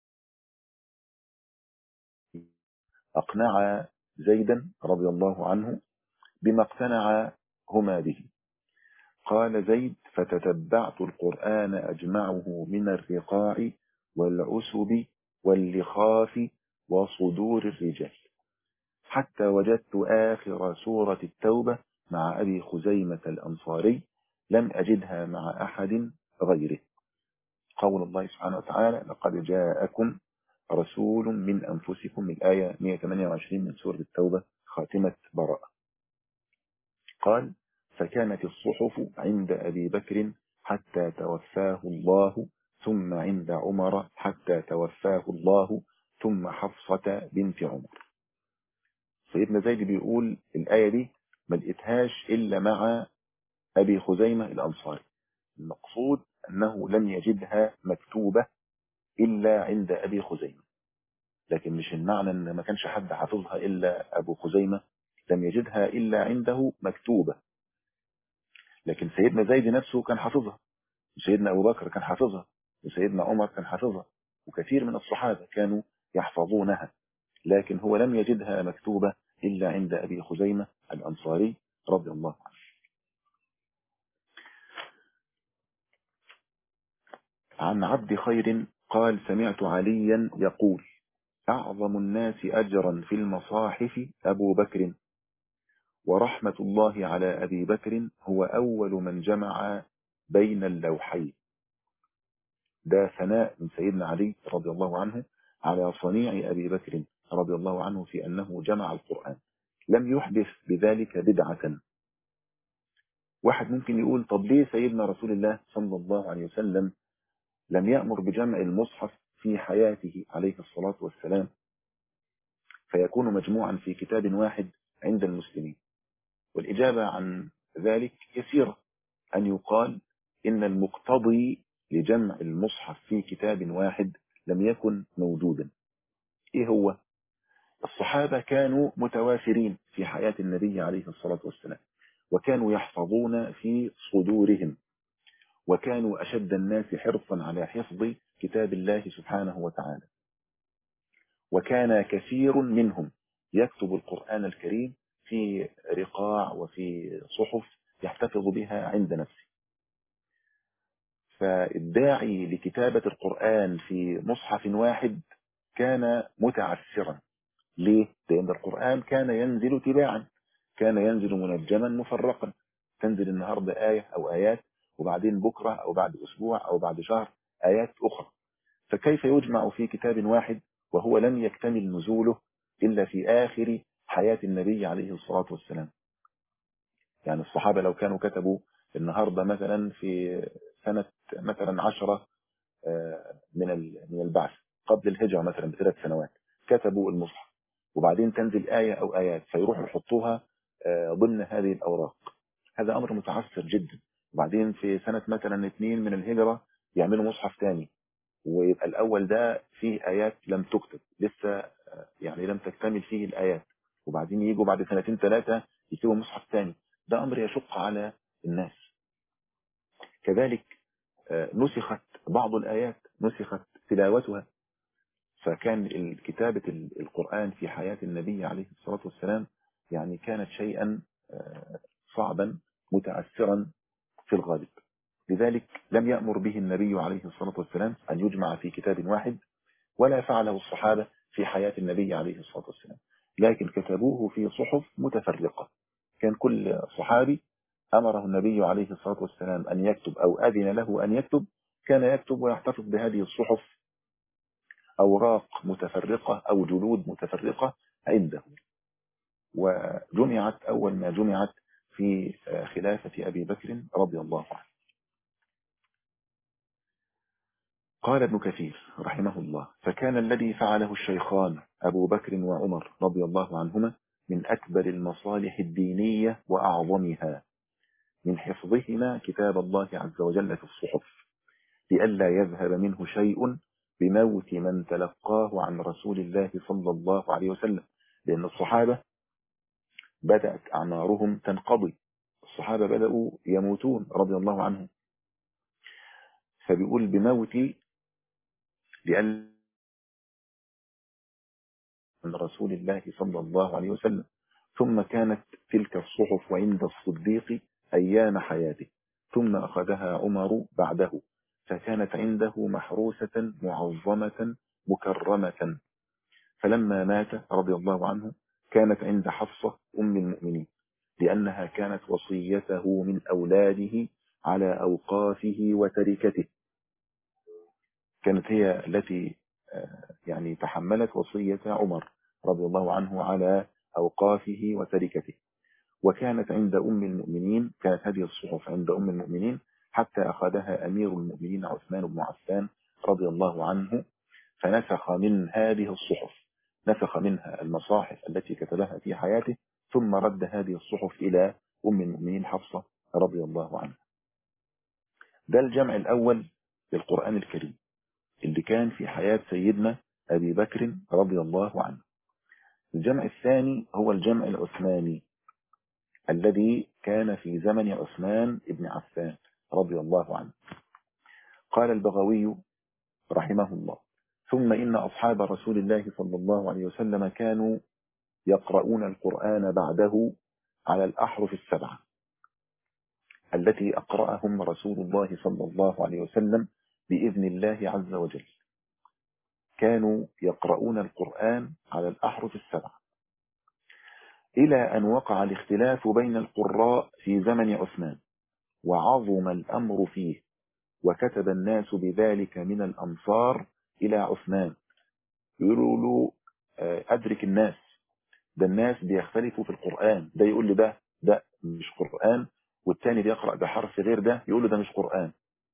أقنع زيدا رضي الله عنه بما اقتنع هما به. قال زيد فتتبعت القرآن أجمعه من الرقاع والعسب واللخاف وصدور الرجال حتى وجدت آخر سورة التوبة مع أبي خزيمة الأنصاري لم أجدها مع أحد غيره. قول الله سبحانه وتعالى لقد جاءكم رسول من أنفسكم، الآية مئة وثمانية وعشرين من سورة التوبة، خاتمة براءة. قال فكانت الصحف عند أبي بكر حتى توفاه الله، ثم عند عمر حتى توفاه الله، ثم حفصة بنت عمر. سيدنا زيد بيقول الآية دي ما لقيتهاش إلا مع أبي خزيمة الأنصاري. المقصود أنه لم يجدها مكتوبة إلا عند أبي خزيمة، لكن مش المعنى أن ما كانش حد حافظها إلا أبو خزيمة، لم يجدها إلا عنده مكتوبة. لكن سيدنا زيد نفسه كان حافظها، وسيدنا أبو بكر كان حافظها، وسيدنا عمر كان حافظها، وكثير من الصحابة كانوا يحفظونها، لكن هو لم يجدها مكتوبة إلا عند أبي خزيمة الأنصاري رضي الله عنه. عن عبد خير قال سمعت عليا يقول أعظم الناس أجرا في المصاحف أبو بكر، ورحمة الله على أبي بكر هو أول من جمع بين اللوحين. ده ثناء من سيدنا علي رضي الله عنه على صنيع أبي بكر رضي الله عنه في أنه جمع القرآن، لم يحدث بذلك بدعة. واحد ممكن يقول طب ليه سيدنا رسول الله صلى الله عليه وسلم لم يأمر بجمع المصحف في حياته عليه الصلاة والسلام فيكون مجموعا في كتاب واحد عند المسلمين؟ والإجابة عن ذلك يسيرة، أن يقال إن المقتضي لجمع المصحف في كتاب واحد لم يكن موجودا. إيه هو؟ الصحابة كانوا متوافرين في حياة النبي عليه الصلاة والسلام، وكانوا يحفظون في صدورهم، وكانوا أشد الناس حرصا على حفظ كتاب الله سبحانه وتعالى. وكان كثير منهم يكتب القرآن الكريم في رقاع وفي صحف يحتفظ بها عند نفسه. فالداعي لكتابة القرآن في مصحف واحد كان متعسرا. ليه؟ لأن القرآن كان ينزل تباعا، كان ينزل منجما مفرقا، تنزل النهاردة آية أو آيات، وبعدين بكرة أو بعد أسبوع أو بعد شهر آيات أخرى. فكيف يجمع في كتاب واحد وهو لم يكتمل نزوله إلا في آخر حياة النبي عليه الصلاة والسلام؟ يعني الصحابة لو كانوا كتبوا النهاردة مثلا في سنة مثلا عشرة من من البعث قبل الهجرة مثلا بثلاث سنوات، كتبوا المصحف وبعدين تنزل آية أو آيات فيروحوا يحطوها ضمن هذه الأوراق، هذا أمر متعسر جدا. وبعدين في سنة مثلا اثنين من الهجرة يعملوا مصحف ثاني، ويبقى الأول ده فيه آيات لم تكتب لسه، يعني لم تكتمل فيه الآيات، وبعدين يجوا بعد سنتين ثلاثة يكتبوا مصحف ثاني. ده أمر يشق على الناس. كذلك نسخت بعض الآيات، نسخت تلاوتها، فكان كتابة القرآن في حياة النبي عليه الصلاة والسلام يعني كانت شيئا صعبا متعسرا في الغالب. لذلك لم يأمر به النبي عليه الصلاة والسلام أن يجمع في كتاب واحد، ولا فعله الصحابة في حياة النبي عليه الصلاة والسلام، لكن كتبوه في صحف متفرقة. كان كل صحابي أمره النبي عليه الصلاة والسلام أن يكتب أو أذن له أن يكتب، كان يكتب ويحتفظ بهذه الصحف أوراق متفرقة أو جلود متفرقة عنده. وجمعت أول ما جمعت في خلافة أبي بكر رضي الله عنه. قال ابن كثير رحمه الله: فكان الذي فعله الشيخان أبو بكر وعمر رضي الله عنهما من أكبر المصالح الدينية وأعظمها، من حفظهما كتاب الله عز وجل في الصحف، لئلا يذهب منه شيء بموت من تلقاه عن رسول الله صلى الله عليه وسلم. لأن الصحابة بدأت أعمارهم تنقضي، الصحابة بدأوا يموتون رضي الله عنهم، فبيقول بموت لأن من رسول الله صلى الله عليه وسلم. ثم كانت تلك الصحف عند الصديق أيام حياته، ثم أخذها عمر بعده، فكانت عنده محروسة معظمة مكرمة. فلما مات رضي الله عنه كانت عند حفصة أم المؤمنين، لأنها كانت وصيته من أولاده على أوقافه وتركته، كانت هي التي يعني تحملت وصية عمر رضي الله عنه على أوقافه وتركته. وكانت عند أم المؤمنين، كانت هذه الصحف عند أم المؤمنين حتى أخذها أمير المؤمنين عثمان بن عفان رضي الله عنه، فنسخ من هذه الصحف، نسخ منها المصاحف التي كتبها في حياته، ثم رد هذه الصحف إلى أم المؤمنين حفصة رضي الله عنها. ده الجمع الأول للقرآن الكريم اللي كان في حياة سيدنا أبي بكر رضي الله عنه. الجمع الثاني هو الجمع العثماني الذي كان في زمن عثمان بن عفان رضي الله عنه. قال البغوي رحمه الله: ثم إن أصحاب رسول الله صلى الله عليه وسلم كانوا يقرؤون القرآن بعده على الأحرف السبعة التي أقرأهم رسول الله صلى الله عليه وسلم بإذن الله عز وجل. كانوا يقرؤون القرآن على الأحرف السبعة، إلى أن وقع الاختلاف بين القراء في زمن عثمان، وعظم الأمر فيه، وكتب الناس بذلك من الأمصار إلى عثمان، يقولوا له أدرك الناس، ده الناس بيختلفوا في القرآن، ده يقول له ده ده مش قرآن، والتاني بيقرأ بحرف غير ده يقول له ده مش قرآن.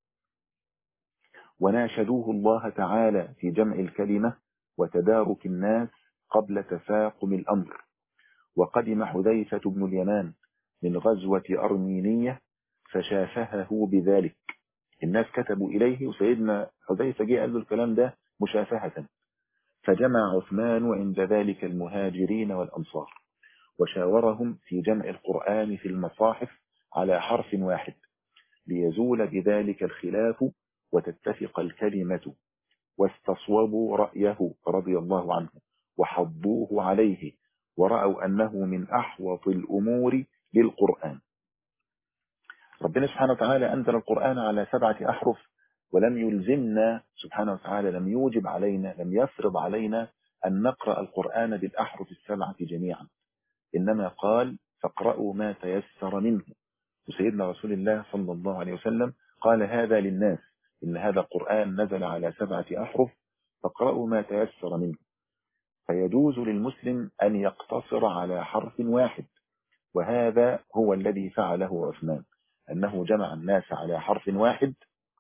وناشدوه الله تعالى في جمع الكلمة وتدارك الناس قبل تفاقم الأمر. وقدم حذيفة بن اليمان من غزوة أرمينية فشافهه بذلك، الناس كتبوا إليه، وسيدنا حذيفة جه قال له الكلام ده مشافهة. فجمع عثمان عند ذلك المهاجرين والأنصار وشاورهم في جمع القرآن في المصاحف على حرف واحد ليزول بذلك الخلاف وتتفق الكلمة، واستصوبوا رأيه رضي الله عنه وحضوه عليه، ورأوا أنه من أحوط الأمور للقرآن. ربنا سبحانه وتعالى أنزل القرآن على سبعة أحرف، ولم يلزمنا سبحانه وتعالى، لم يوجب علينا، لم يفرض علينا أن نقرأ القرآن بالأحرف السبعة جميعا، إنما قال فاقرأوا ما تيسر منه. وسيدنا رسول الله صلى الله عليه وسلم قال هذا للناس، إن هذا القرآن نزل على سبعة أحرف فاقرأوا ما تيسر منه. فيجوز للمسلم أن يقتصر على حرف واحد، وهذا هو الذي فعله عثمان، أنه جمع الناس على حرف واحد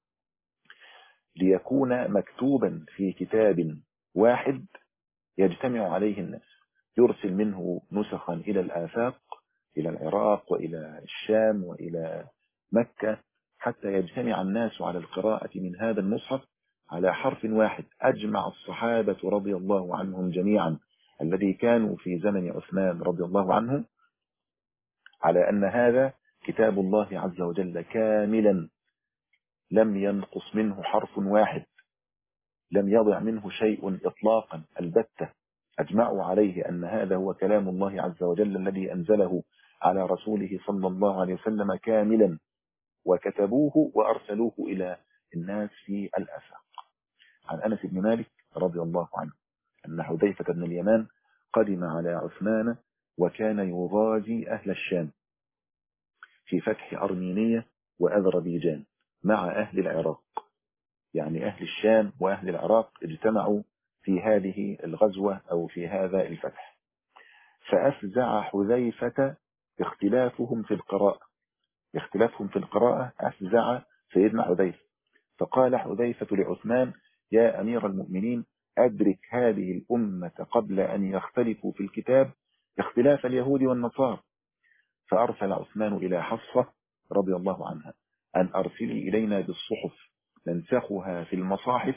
ليكون مكتوبا في كتاب واحد يجتمع عليه الناس، يرسل منه نسخا إلى الآفاق، إلى العراق وإلى الشام وإلى مكة، حتى يجتمع الناس على القراءة من هذا المصحف على حرف واحد. أجمع الصحابة رضي الله عنهم جميعا الذي كانوا في زمن عثمان رضي الله عنه على أن هذا كتاب الله عز وجل كاملا، لم ينقص منه حرف واحد، لم يضع منه شيء إطلاقا البتة. أجمعوا عليه أن هذا هو كلام الله عز وجل الذي أنزله على رسوله صلى الله عليه وسلم كاملا، وكتبوه وأرسلوه إلى الناس في الآفاق. عن أنس بن مالك رضي الله عنه أن حذيفة بن اليمان قدم على عثمان وكان يغازي أهل الشام في فتح أرمينية وأذربيجان مع أهل العراق، يعني أهل الشام وأهل العراق اجتمعوا في هذه الغزوة أو في هذا الفتح. فأفزع حذيفة اختلافهم في القراءة، اختلافهم في القراءة أفزع سيدنا حذيفة، فقال حذيفة لعثمان يا أمير المؤمنين أدرك هذه الأمة قبل أن يختلفوا في الكتاب اختلاف اليهود والنصارى. فأرسل عثمان إلى حفصة رضي الله عنها أن أرسلي إلينا بالصحف ننسخها في المصاحف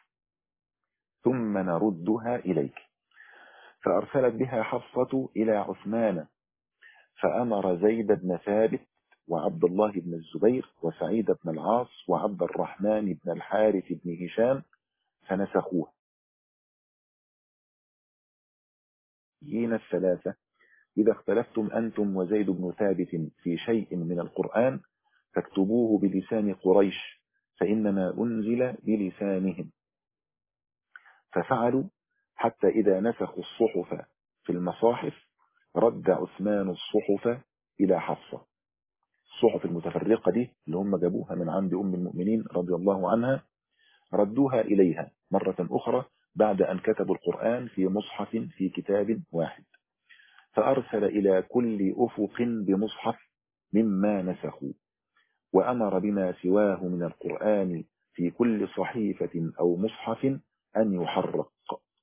ثم نردها إليك. فأرسلت بها حفصة إلى عثمان، فأمر زيد بن ثابت وعبد الله بن الزبير وسعيد بن العاص وعبد الرحمن بن الحارث بن هشام فنسخوها. هنا الثلاثة إذا اختلفتم أنتم وزيد بن ثابت في شيء من القرآن فاكتبوه بلسان قريش فإنما أنزل بلسانهم. ففعلوا حتى إذا نسخوا الصحف في المصاحف رد عثمان الصحف إلى حفصة. الصحف المتفرقة دي اللي هم جابوها من عند أم المؤمنين رضي الله عنها ردوها إليها مرة أخرى بعد أن كتبوا القرآن في مصحف في كتاب واحد. فأرسل إلى كل أفق بمصحف مما نسخوا، وأمر بما سواه من القرآن في كل صحيفة أو مصحف أن يحرق.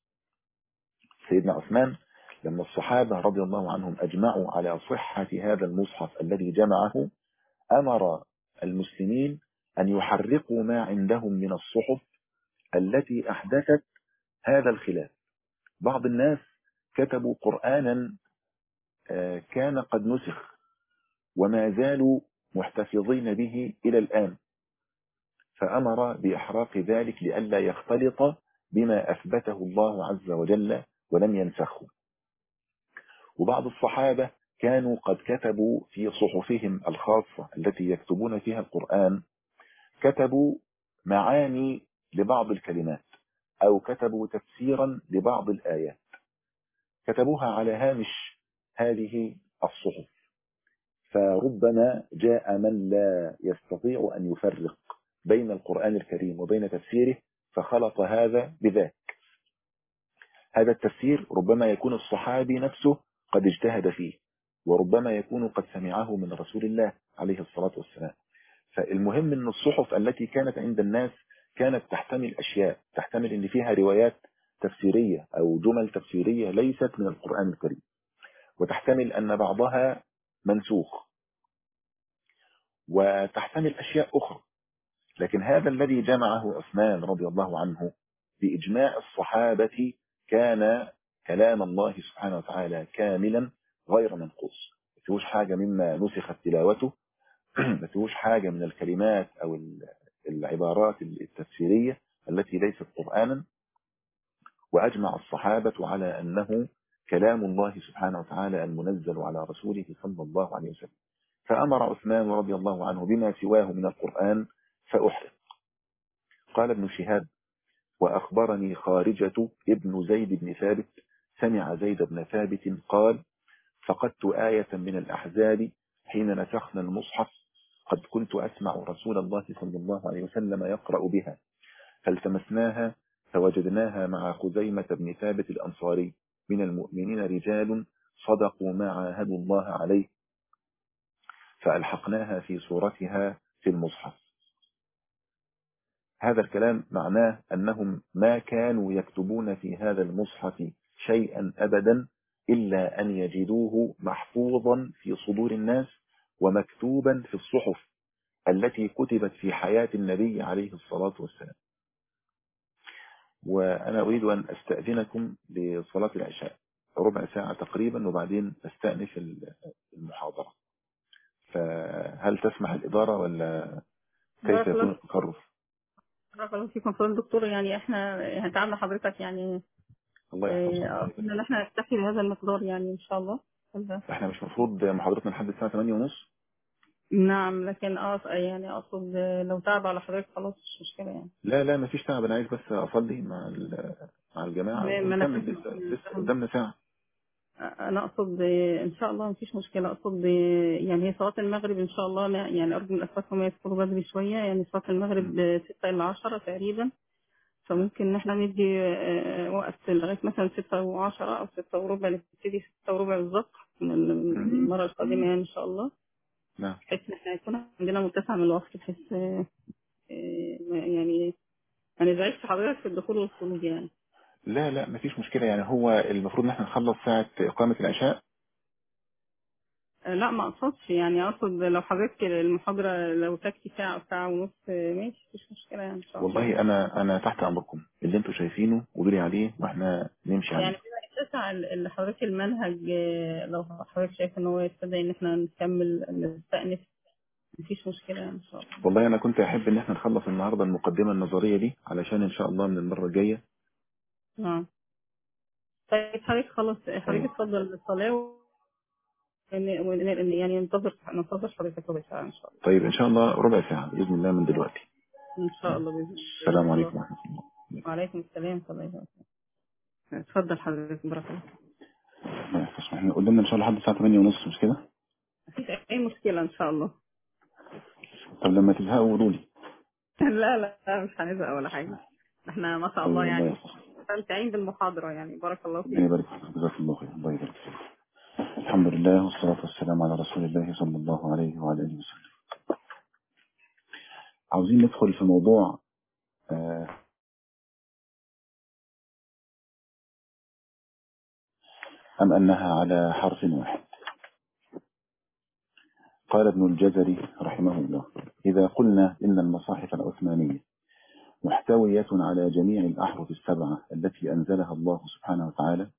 سيدنا عثمان لما الصحابة رضي الله عنهم أجمعوا على صحة هذا المصحف الذي جمعه أمر المسلمين أن يحرقوا ما عندهم من الصحف التي أحدثت هذا الخلاف. بعض الناس كتبوا قرآنا كان قد نسخ وما زالوا محتفظين به إلى الآن، فأمر بإحراق ذلك لئلا يختلط بما أثبته الله عز وجل ولم ينسخه. وبعض الصحابة كانوا قد كتبوا في صحفهم الخاصة التي يكتبون فيها القرآن كتبوا معاني لبعض الكلمات أو كتبوا تفسيرا لبعض الآيات، كتبوها على هامش هذه الصحف. فربما جاء من لا يستطيع أن يفرق بين القرآن الكريم وبين تفسيره فخلط هذا بذاك. هذا التفسير ربما يكون الصحابي نفسه قد اجتهد فيه، وربما يكون قد سمعه من رسول الله عليه الصلاة والسلام. فالمهم أن الصحف التي كانت عند الناس كانت تحتمل أشياء، تحتمل أن فيها روايات تفسيرية أو جمل تفسيرية ليست من القرآن الكريم، وتحتمل أن بعضها منسوخ، وتحتمل أشياء أخرى. لكن هذا الذي جمعه عثمان رضي الله عنه بإجماع الصحابة كان كلام الله سبحانه وتعالى كاملا غير منقوص، ما فيهوش حاجة مما نسخت تلاوته، ما فيهوش حاجة من الكلمات أو العبارات التفسيرية التي ليست قرآنا. وأجمع الصحابة على أنه كلام الله سبحانه وتعالى المنزل على رسوله صلى الله عليه وسلم. فأمر عثمان رضي الله عنه بما سواه من القرآن فأحرق. قال ابن شهاب: وأخبرني خارجة ابن زيد بن ثابت سمع زيد بن ثابت قال: فقدت آية من الأحزاب حين نسخنا المصحف، قد كنت أسمع رسول الله صلى الله عليه وسلم يقرأ بها، فالتمسناها فوجدناها مع خزيمة بن ثابت الأنصاري: من المؤمنين رجال صدقوا ما عاهدوا الله عليه، فألحقناها في صورتها في المصحف. هذا الكلام معناه أنهم ما كانوا يكتبون في هذا المصحف شيئا أبدا إلا أن يجدوه محفوظا في صدور الناس ومكتوبا في الصحف التي كتبت في حياة النبي عليه الصلاة والسلام. وأنا أريد أن أستأذنكم لصلاة العشاء ربع ساعة تقريبا، وبعدين أستأنف المحاضرة. فهل تسمح الإدارة ولا كيف بارك يكون الله التصرف؟ بارك الله فيكم فضل الدكتور. يعني احنا هنتعامل حضرتك يعني الله يحفظكم. اه ان احنا نكتفي بهذا المقدار يعني ان شاء الله. احنا مش مفروض محاضرتنا لحد الساعة ثمانية ونص؟ نعم، لكن اه يعني اقصد لو تعب على حضرتك خلاص مش مشكلة يعني. لا لا مفيش تعب، انا عايز بس اصلي مع مع الجماعة ما ما انا ونكمل، فاهمة لسه أنا لسه فاهمة. قدامنا ساعة. انا اقصد ان شاء الله مفيش مشكلة. اقصد يعني هي صلاة المغرب ان شاء الله، يعني ارجو من الاخوات ما يدخلوا بدري شوية. يعني صلاة المغرب ستة إلى عشرة تقريبا، فممكن ان احنا ندي آه، وقت لغايه مثلا ستة وعشرة او ستة وربع، نبتدي ستة وربع بالظبط من المره القادمه يعني ان شاء الله، نعم. بحيث ان احنا يكون عندنا متسع من الوقت، بحيث آه، آه، ما- يعني ما نزعجش حضرتك في الدخول والخروج يعني. لا لا مفيش مشكلة، يعني هو المفروض ان احنا نخلص ساعة إقامة العشاء. آه، لا ما اقصدش، يعني اقصد لو حضرتك المحاضره لو تكفي ساعه او ساعه ونص آه، ماشي مفيش مشكله يعني ان شاء الله. والله انا انا تحت امركم، اللي انتوا شايفينه قولوا عليه واحنا نمشي يعني عليه. بما يتسع اللي حضرتك المنهج، آه، لو حضرتك شايف ان هو يبتدي ان احنا نكمل نستأنف مفيش مشكلة يعني إن شاء الله. والله انا كنت احب ان احنا نخلص النهاردة المقدمة النظرية دي علشان ان شاء الله من المرة الجاية. نعم. طيب حضرتك خلاص، حضرتك طيب. اتفضل للصلاة و... ون- ون- يعني ننتظر ننتظر حضرتك ربع ساعة إن شاء الله. طيب ان شاء الله ربع ساعة بإذن الله من دلوقتي. إن شاء الله بإذن الله، السلام جزاك الله. عليكم ورحمة الله. وعليكم السلام ورحمة الله وبركاته. اتفضل حضرتك، بارك الله. الله يحفظكم. احنا قدامنا ان شاء الله لحد الساعة ثمانية ونص مش كده؟ مفيش أي مشكلة إن شاء الله. طب لما تزهقوا قولوا لي. لا لا لا، مش هنزهق ولا حاجة. احنا ما شاء الله طيب الله يعني يحفظكم. مستمتعين بالمحاضرة يعني، بارك الله ربنا فيك. يبارك فيك، جزاك الله خير. الله يبارك فيك. الحمد لله والصلاة والسلام على رسول الله صلى الله عليه وعلى آله وسلم. عاوزين ندخل في موضوع آه، أم أنها على حرف واحد. قال ابن الجزري رحمه الله: إذا قلنا إن المصاحف العثمانية محتوية على جميع الأحرف السبعة التي أنزلها الله سبحانه وتعالى،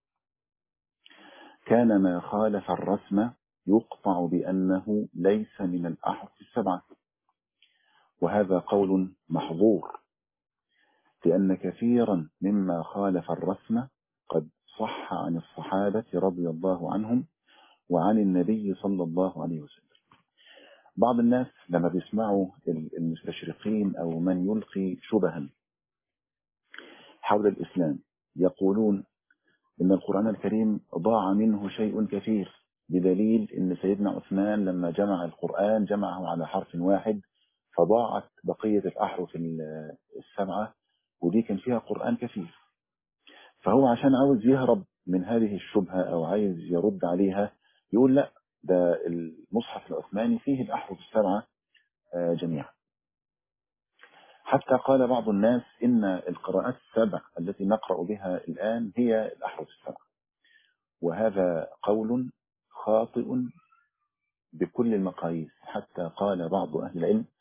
كان ما خالف الرسم يقطع بأنه ليس من الأحرف السبعة، وهذا قول محظور، لأن كثيرا مما خالف الرسم قد صح عن الصحابة رضي الله عنهم وعن النبي صلى الله عليه وسلم. بعض الناس لما بيسمعوا المستشرقين أو من يلقي شبها حول الإسلام يقولون إن القرآن الكريم ضاع منه شيء كثير، بدليل إن سيدنا عثمان لما جمع القرآن جمعه على حرف واحد، فضاعت بقية الأحرف السبعة ودي كان فيها قرآن كثير. فهو عشان عاوز يهرب من هذه الشبهة أو عايز يرد عليها يقول لا، ده المصحف العثماني فيه الأحرف السبعة جميعا. حتى قال بعض الناس إن القراءات السبع التي نقرأ بها الآن هي الأحرف السبع، وهذا قول خاطئ بكل المقاييس. حتى قال بعض أهل العلم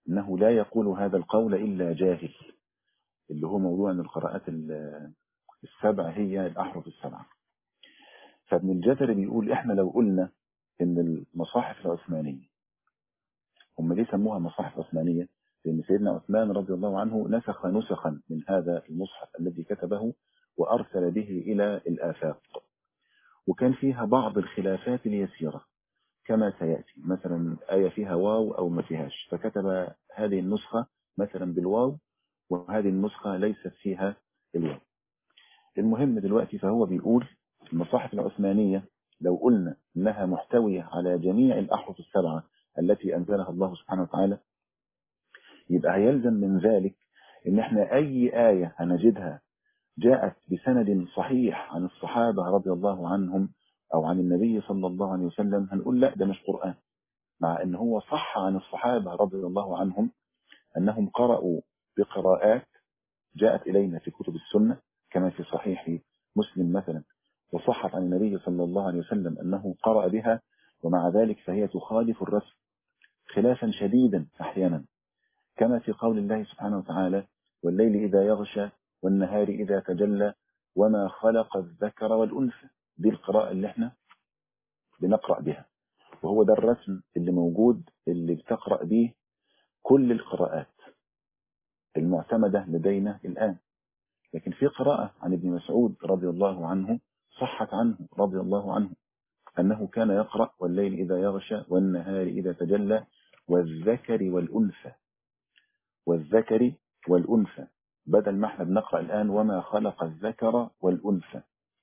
أنه لا يقول هذا القول إلا جاهل، اللي هو موضوع أن القراءات السبع هي الأحرف السبعة. فابن الجزري بيقول إحنا لو قلنا إن المصاحف العثمانية، هم ليه سموها مصاحف عثمانية؟ لأن سيدنا عثمان رضي الله عنه نسخ نسخا من هذا المصحف الذي كتبه وأرسل به إلى الآفاق، وكان فيها بعض الخلافات اليسيرة كما سيأتي، مثلا آية فيها واو أو ما فيهاش، فكتب هذه النسخة مثلا بالواو وهذه النسخة ليست فيها الواو. المهم دلوقتي فهو بيقول المصاحف العثمانية لو قلنا إنها محتوية على جميع الأحرف السبعة التي أنزلها الله سبحانه وتعالى، يبقى هيلزم من ذلك إن إحنا أي آية هنجدها جاءت بسند صحيح عن الصحابة رضي الله عنهم أو عن النبي صلى الله عليه وسلم، هنقول لا ده مش قرآن، مع أنه هو صح عن الصحابة رضي الله عنهم أنهم قرأوا بقراءات جاءت إلينا في كتب السنة كما في صحيح مسلم مثلا، وصحت عن النبي صلى الله عليه وسلم أنه قرأ بها، ومع ذلك فهي تخالف الرسم خلافا شديدا أحيانا، كما في قول الله سبحانه وتعالى والليل إذا يغشى والنهار إذا تجلى وما خلق الذكر والأنثى. دي القراءة اللي احنا بنقرأ بها، وهو ده الرسم اللي موجود اللي بتقرأ به كل القراءات المعتمدة لدينا الآن. لكن في قراءة عن ابن مسعود رضي الله عنه صحت عنه رضي الله عنه أنه كان يقرأ والليل إذا يغشى والنهار إذا تجلى والذكر والأنثى، والذكر والأنثى، بدل ما احنا بنقرأ الآن وما خلق الذكر والأنثى.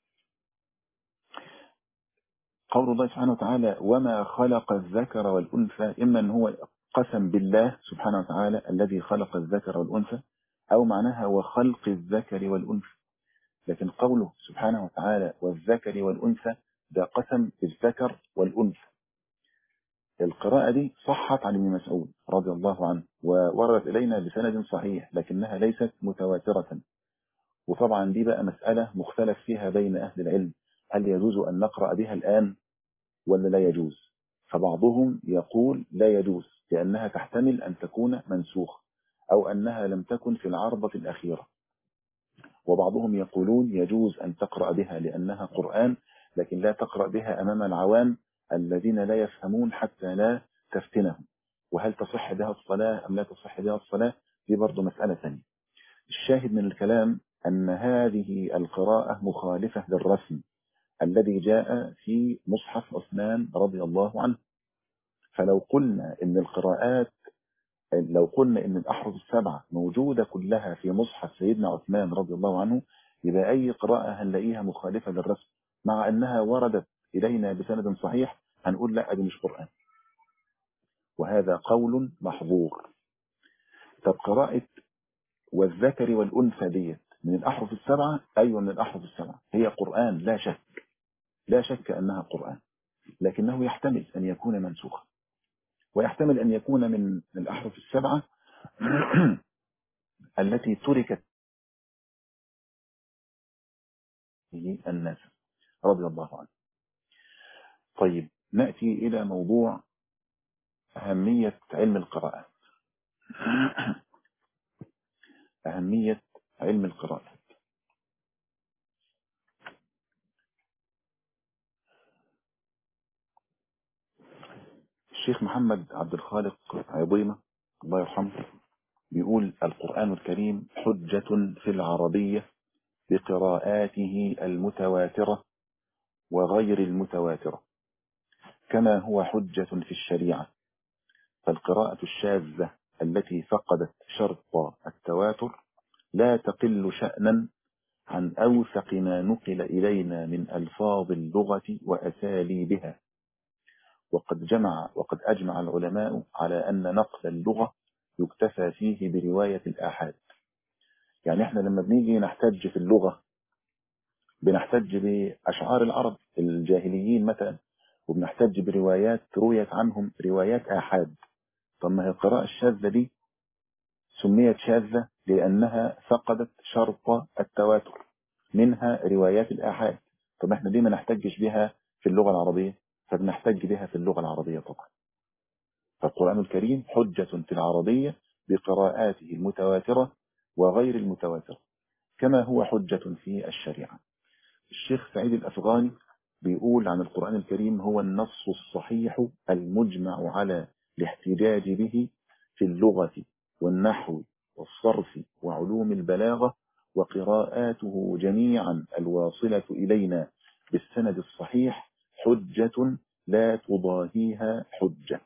قول الله سبحانه وتعالى وما خلق الذكر والأنثى، إما أن هو قسم بالله سبحانه وتعالى الذي خلق الذكر والأنثى، أو معناها وخلق الذكر والأنثى. لكن قوله سبحانه وتعالى والذكر والأنثى ده قسم بالذكر والأنثى. القراءة دي صحت عن ابن مسعود رضي الله عنه ووردت إلينا بسند صحيح، لكنها ليست متواترة. وطبعا دي بقى مسألة مختلف فيها بين أهل العلم، هل يجوز أن نقرأ بها الآن ولا لا يجوز؟ فبعضهم يقول لا يجوز لأنها تحتمل أن تكون منسوخة أو أنها لم تكن في العرضة الأخيرة، وبعضهم يقولون يجوز أن تقرأ بها لأنها قرآن، لكن لا تقرأ بها أمام العوام الذين لا يفهمون حتى لا تفتنهم. وهل تصح بها الصلاة أم لا تصح بها الصلاة؟ دي برضو مسألة ثانية. الشاهد من الكلام أن هذه القراءة مخالفة للرسم الذي جاء في مصحف عثمان رضي الله عنه. فلو قلنا إن القراءات لو قلنا إن الأحرف السبعة موجودة كلها في مصحف سيدنا عثمان رضي الله عنه، يبقى أي قراءة هنلاقيها مخالفة للرسم مع أنها وردت إلينا بسند صحيح، هنقول لا دي مش قرآن، وهذا قول محظور. طب قراءة والذكر والأنثى ديت من الأحرف السبعة؟ أيوة من الأحرف السبعة، هي قرآن لا شك، لا شك أنها قرآن، لكنه يحتمل أن يكون منسوخا، ويحتمل أن يكون من الأحرف السبعة التي تركت الناس رضي الله عنه. طيب نأتي إلى موضوع أهمية علم القراءات. أهمية علم القراءات. الشيخ محمد عبد الخالق عظيمة الله يرحمه بيقول القرآن الكريم حجة في العربية بقراءاته المتواترة وغير المتواترة، كما هو حجة في الشريعة. فالقراءة الشاذة التي فقدت شرط التواتر لا تقل شأنا عن أوثق ما نقل إلينا من ألفاظ اللغة وأساليبها. وقد جمع وقد أجمع العلماء على أن نقل اللغة يكتفى فيه برواية الآحاد. يعني احنا لما بنيجي نحتج في اللغة بنحتج بأشعار العرب الجاهليين مثلا، وبنحتج بروايات رويت عنهم روايات آحاد. طب ما هي القراءة الشاذة دي سميت شاذة لأنها فقدت شرط التواتر، منها روايات الآحاد. طب احنا ليه ما نحتجش بها في اللغة العربية؟ فبنحتج بها في اللغة العربية طبعا. فالقرآن الكريم حجة في العربية بقراءاته المتواترة وغير المتواترة، كما هو حجة في الشريعة. الشيخ سعيد الأفغاني بيقول عن القرآن الكريم: هو النص الصحيح المجمع على الاحتجاج به في اللغة والنحو والصرف وعلوم البلاغة، وقراءاته جميعا الواصلة إلينا بالسند الصحيح حجة لا تضاهيها حجة.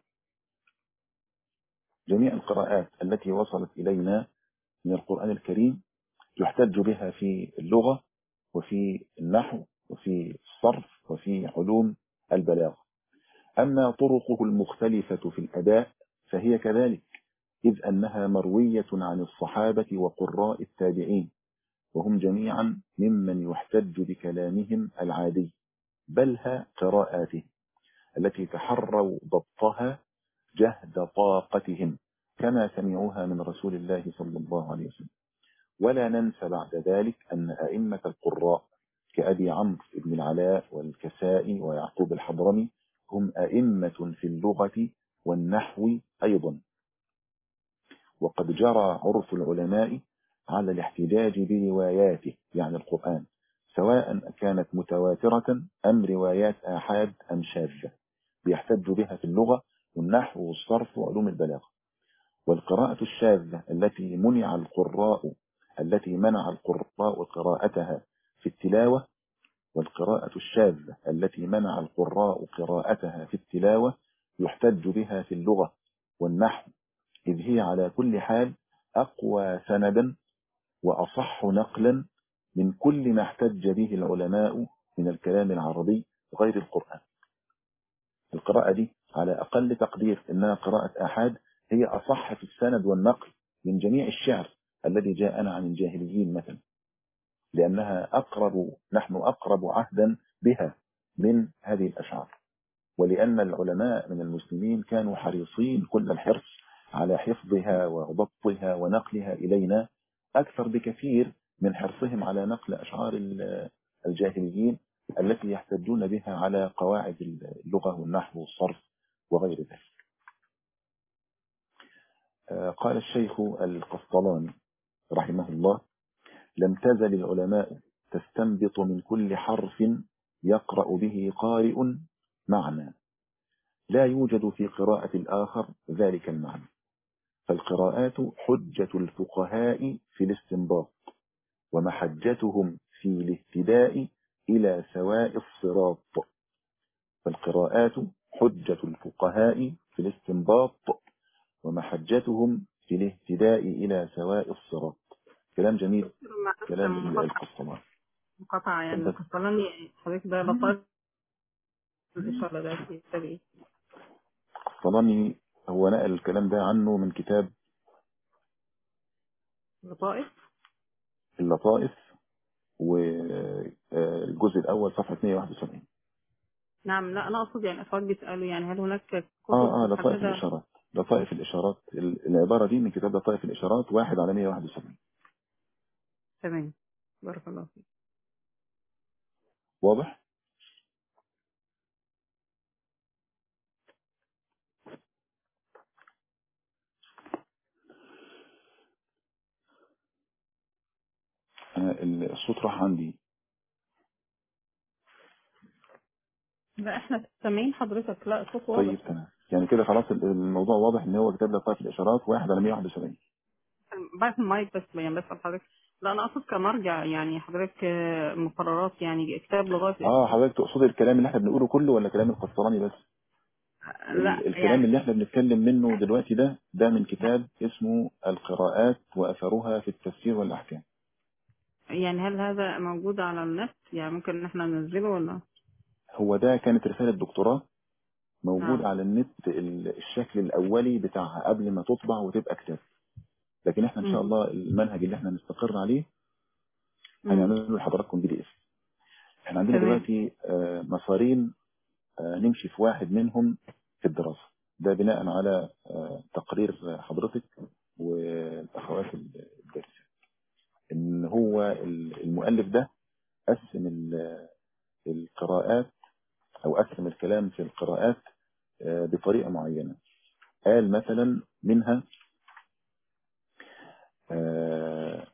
جميع القراءات التي وصلت إلينا من القرآن الكريم يحتج بها في اللغة وفي النحو وفي الصرف وفي علوم البلاغة. أما طرقه المختلفة في الأداء فهي كذلك، إذ أنها مروية عن الصحابة وقراء التابعين، وهم جميعا ممن يحتج بكلامهم العادي، بلها قراءاتهم التي تحروا ضبطها جهد طاقتهم كما سمعوها من رسول الله صلى الله عليه وسلم. ولا ننسى بعد ذلك أن أئمة القراء كأبي عمرو بن العلاء والكسائي ويعقوب الحضرمي هم أئمة في اللغة والنحو أيضا، وقد جرى عرف العلماء على الاحتجاج برواياته يعني القرآن، سواء كانت متواترة أم روايات آحاد أم شاذة، بيحتج بها في اللغة والنحو والصرف وعلوم البلاغة. والقراءة الشاذة التي منع القراء التي منع القراء قراءتها في التلاوة والقراءة الشاذة التي منع القراء قراءتها في التلاوة يحتج بها في اللغة والنحو، إذ هي على كل حال أقوى سندا وأصح نقلا من كل ما احتج به العلماء من الكلام العربي غير القرآن. القراءة دي على أقل تقدير إنها قراءة آحاد، هي أصح في السند والنقل من جميع الشعر الذي جاءنا عن الجاهليين مثلا، لأنها أقرب نحن أقرب عهدا بها من هذه الأشعار، ولأن العلماء من المسلمين كانوا حريصين كل الحرص على حفظها وضبطها ونقلها إلينا أكثر بكثير من حرصهم على نقل أشعار الجاهليين التي يحتجون بها على قواعد اللغة والنحو والصرف وغير ذلك. قال الشيخ القسطلاني رحمه الله: لم تزل العلماء تستنبط من كل حرف يقرأ به قارئ معنى لا يوجد في قراءة الآخر ذلك المعنى، فالقراءات حجة الفقهاء في الاستنباط ومحجتهم في الاهتداء إلى سواء الصراط. فالقراءات حجة الفقهاء في الاستنباط ومحجتهم في الاهتداء إلى سواء الصراط. كلام جميل، كلام القسطلاني. مقاطعة يعني القسطلاني حضرتك ده لطائف الإشارة ده في التابعين. القسطلاني هو نقل الكلام ده عنه من كتاب لطائف اللطائف والجزء الأول صفحة مئة وواحد وسبعين. نعم، لا أنا أقصد يعني أخوات بيسألوا يعني هل هناك كتب آه آه لطائف محددة؟ الإشارات، لطائف الإشارات، العبارة دي من كتاب لطائف الإشارات واحد على مئة وواحد وسبعين. تمام، بارك الله فيك. واضح؟ أنا الصوت راح عندي. لا احنا سامعين حضرتك، لا الصوت واضح. طيب تمام، يعني كده خلاص الموضوع واضح ان هو كتاب لطائف الإشارات واحد على مئة وواحد وسبعين. بعد المايك بس يعني بسأل حضرتك، لا أنا أقصد كمرجع يعني حضرتك مقررات يعني كتاب لغاية. اه حضرتك تقصد الكلام اللي احنا بنقوله كله ولا كلام القسطلاني بس؟ لا الكلام يعني اللي احنا بنتكلم منه دلوقتي ده ده من كتاب اسمه القراءات وأثرها في التفسير والأحكام. يعني هل هذا موجود على النت يعني ممكن ان احنا ننزله ولا؟ هو ده كانت رسالة دكتوراه موجود نعم. على النت، الشكل الأولي بتاعها قبل ما تطبع وتبقى كتاب، لكن احنا ان شاء مم. الله المنهج اللي احنا نستقر عليه مم. هنعمله لحضراتكم بي دي اف. احنا عندنا تمام. دلوقتي مسارين نمشي في واحد منهم في الدراسة، ده بناء على تقرير حضرتك والأخوات الدارسة، إن هو المؤلف ده قسم القراءات أو قسم الكلام في القراءات بطريقة معينة. قال مثلا منها آه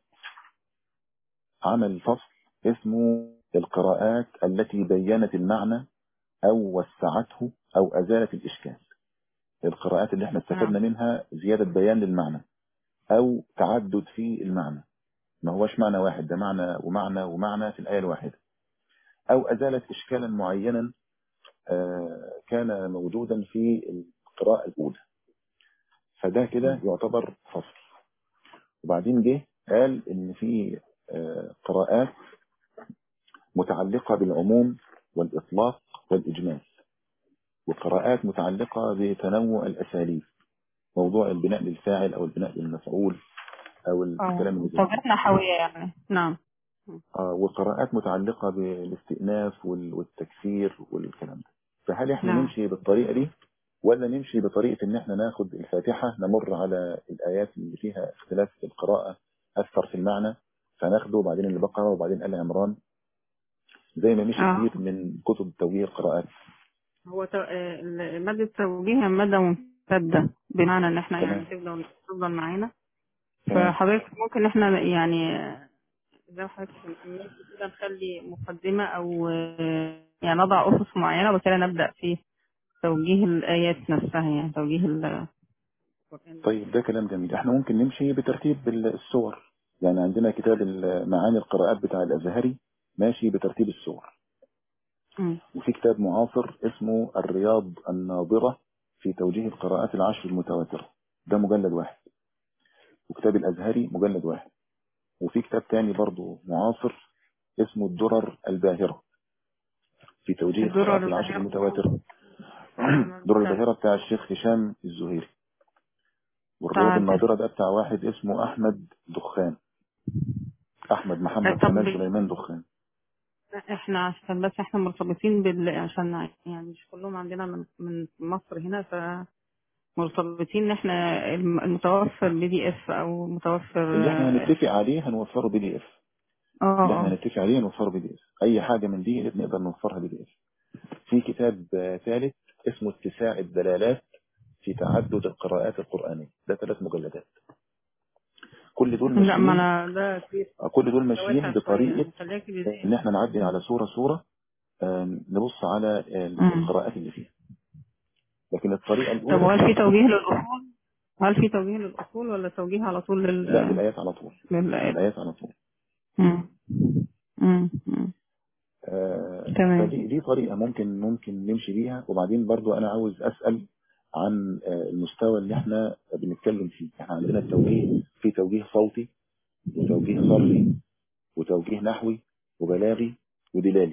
عمل فصل اسمه القراءات التي بينت المعنى أو وسعته أو أزالت الإشكال. القراءات اللي احنا نعم. استفدنا منها زيادة بيان للمعنى أو تعدد في المعنى، ما هوش معنى واحد، ده معنى ومعنى ومعنى في الآية الواحدة، أو أزالت إشكالا معينا آه كان موجودا في القراءة الأولى، فده كده يعتبر فصل. وبعدين جه قال إن في آه قراءات متعلقة بالعموم والإطلاق والإجمال، وقراءات متعلقة بتنوع الأساليب، موضوع البناء للفاعل أو البناء للمفعول أو اه الكلام اللي زي كده. توجيهات نحوية يعني. نعم. آه وقراءات متعلقة بالاستئناف وال- والتكسير والكلام ده. فهل احنا نعم. نمشي بالطريقة دي ولا نمشي بطريقة ان احنا ناخد الفاتحة نمر على الآيات اللي فيها اختلاف في القراءة أثر في المعنى فناخده، وبعدين البقرة وبعدين آل عمران، زي ما مشي اه كتير من كتب توجيه القراءات. هو تو... آه، ال- مادة التوجيه هي مادة ممتدة، بمعنى ان احنا يعني تمام تفضل تفضل معانا. تمام. فحضرتك ممكن احنا يعني زي ما حضرتك ماشي كده نخلي مقدمة او آه، يعني نضع أسس معينة وبكده نبدأ في توجيه الآيات نفسها، يعني توجيه القرآن. طيب ده كلام جميل. احنا ممكن نمشي بترتيب السور، يعني عندنا كتاب معاني القراءات بتاع الأزهري ماشي بترتيب السور، أمم. وفي كتاب معاصر اسمه الرياض الناظرة في توجيه القراءات العشر المتواترة، ده مجلد واحد، وكتاب الأزهري مجلد واحد، وفي كتاب تاني برضو معاصر اسمه الدرر الباهرة في توجيه الدرر القراءات العشر الباهرة. المتواترة. تمام. الدرر لا الباهرة بتاع الشيخ هشام الزهيري، والرياض بتاعت. الناظرة ده بتاع واحد اسمه أحمد دخان، أحمد محمد طب كمال سليمان دخان. احنا عشان بس احنا مرتبطين بال عشان يعني مش كلهم عندنا من من مصر هنا، فمرتبطين ان احنا الم- المتوفر بي دي اف او متوفر. اللي احنا اه هنتفق عليه هنوفره بي دي اف، اللي احنا اه هنتفق عليه هنوفره بي دي اف، اي حاجة من دي نقدر نوفرها بي دي اف. في كتاب آه، ثالث اسمه اتساع الدلالات في تعدد القراءات القرآنية، ده ثلاث مجلدات، كل دول لا ما ماشيين انا ده كبير، آه، كل دول ده ماشيين واسع شوية بطريقة يعني، خليها ان كبداية. احنا نعدي على صورة صورة، آه، نبص على ال- امم. القراءات اللي فيها. لكن الطريقة طب الأولى وهل في توجيه للأصول؟ هل في توجيه للأصول ولا توجيه على طول لا، لل بالآيات على طول، للآيات؟ بالآيات على طول. امم. امم. أمم. آه، تمام. فدي دي طريقة ممكن ممكن نمشي بيها. وبعدين برضو أنا عاوز أسأل عن آه، المستوى اللي احنا بنتكلم فيه. احنا عندنا التوجيه في توجيه صوتي وتوجيه صرفي وتوجيه نحوي وبلاغي ودلالي،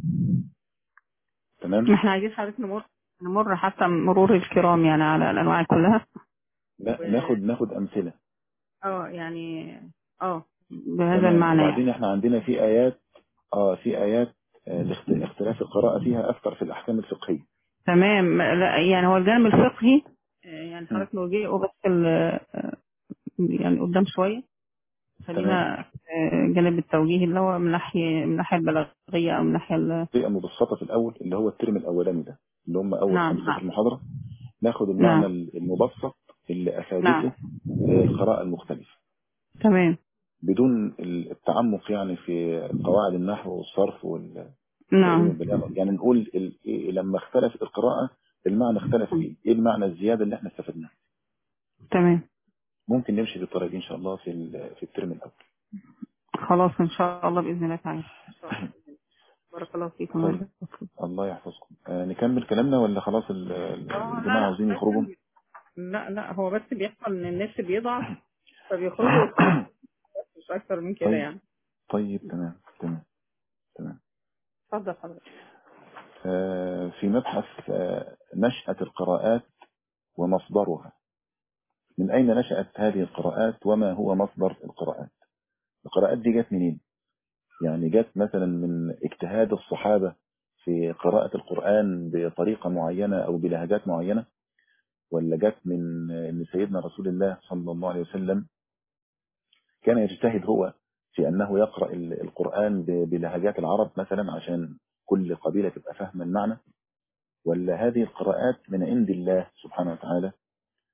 تمام. احنا عايزين حضرتك نمر نمر حتى مرور الكرام يعني على الأنواع كلها. لا، و ناخد ناخد أمثلة. اه يعني اه بهذا تمام. المعنى وبعدين يعني. احنا عندنا في آيات اه في آيات آه، الاخت- اختلاف القراءة فيها أكثر في الأحكام الفقهية. تمام. لا يعني هو الجانب الفقهي آه، يعني مم. حضرتك نوجيه بس ال- آه، يعني قدام شوية. تمام. خلينا آه، جانب التوجيه اللي هو من ناحية من الناحية البلاغية أو من ناحية ال... طريقة مبسطة في الأول اللي هو الترم الأولاني ده، اللي هم أول نعم خمسة في نعم المحاضرة، ناخد المعنى نعم المبسط اللي نعم. أفادته آه، القراءة المختلفة، تمام. بدون التعمق يعني في قواعد النحو والصرف والعلوم نعم. البلاغة. يعني نقول ال- إيه لما اختلفت القراءة المعنى اختلف فيه، ايه المعنى الزيادة اللي احنا استفدناه. تمام. ممكن نمشي بالطريقة دي ان شاء الله في ال- في الترم الاول. خلاص إن شاء الله بإذن الله تعالى. إن شاء الله. بارك الله فيكم طيب، وبارك الله فيكم. الله يحفظكم. آه نكمل كلامنا ولا خلاص ال- ال- اه لا الجماعة لا عاوزين يخرجوا؟ بس لا لا هو بس بيحصل ان النت بيضعف فبيخرجوا ويدخلوا، بس مش اكتر من كده طيب يعني. طيب تمام تمام تمام. اتفضل حضرتك. آه في مبحث آه نشأة القراءات ومصدرها، من أين نشأت هذه القراءات وما هو مصدر القراءات؟ القراءات دي جت منين؟ يعني جت مثلا من اجتهاد الصحابة في قراءة القرآن بطريقة معينة أو بلهجات معينة، ولا جت من أن سيدنا رسول الله صلى الله عليه وسلم كان يجتهد هو في أنه يقرأ ال- القرآن ب- بلهجات العرب مثلا عشان كل قبيلة تبقى فاهمة المعنى، ولا هذه القراءات من عند الله سبحانه وتعالى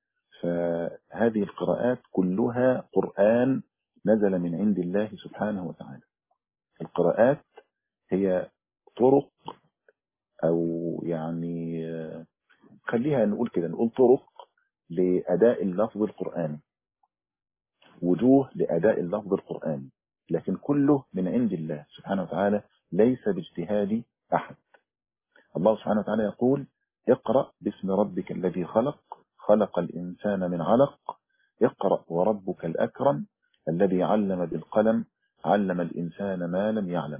فهذه القراءات كلها قرآن نزل من عند الله سبحانه وتعالى. القراءات هي طرق، أو يعني خليها نقول كده، نقول طرق لأداء اللفظ القرآني، وجوه لأداء اللفظ القرآني، لكن كله من عند الله سبحانه وتعالى، ليس باجتهاد أحد. الله سبحانه وتعالى يقول: اقرأ باسم ربك الذي خلق، خلق الإنسان من علق، اقرأ وربك الأكرم الذي علم بالقلم، علم الإنسان ما لم يعلم.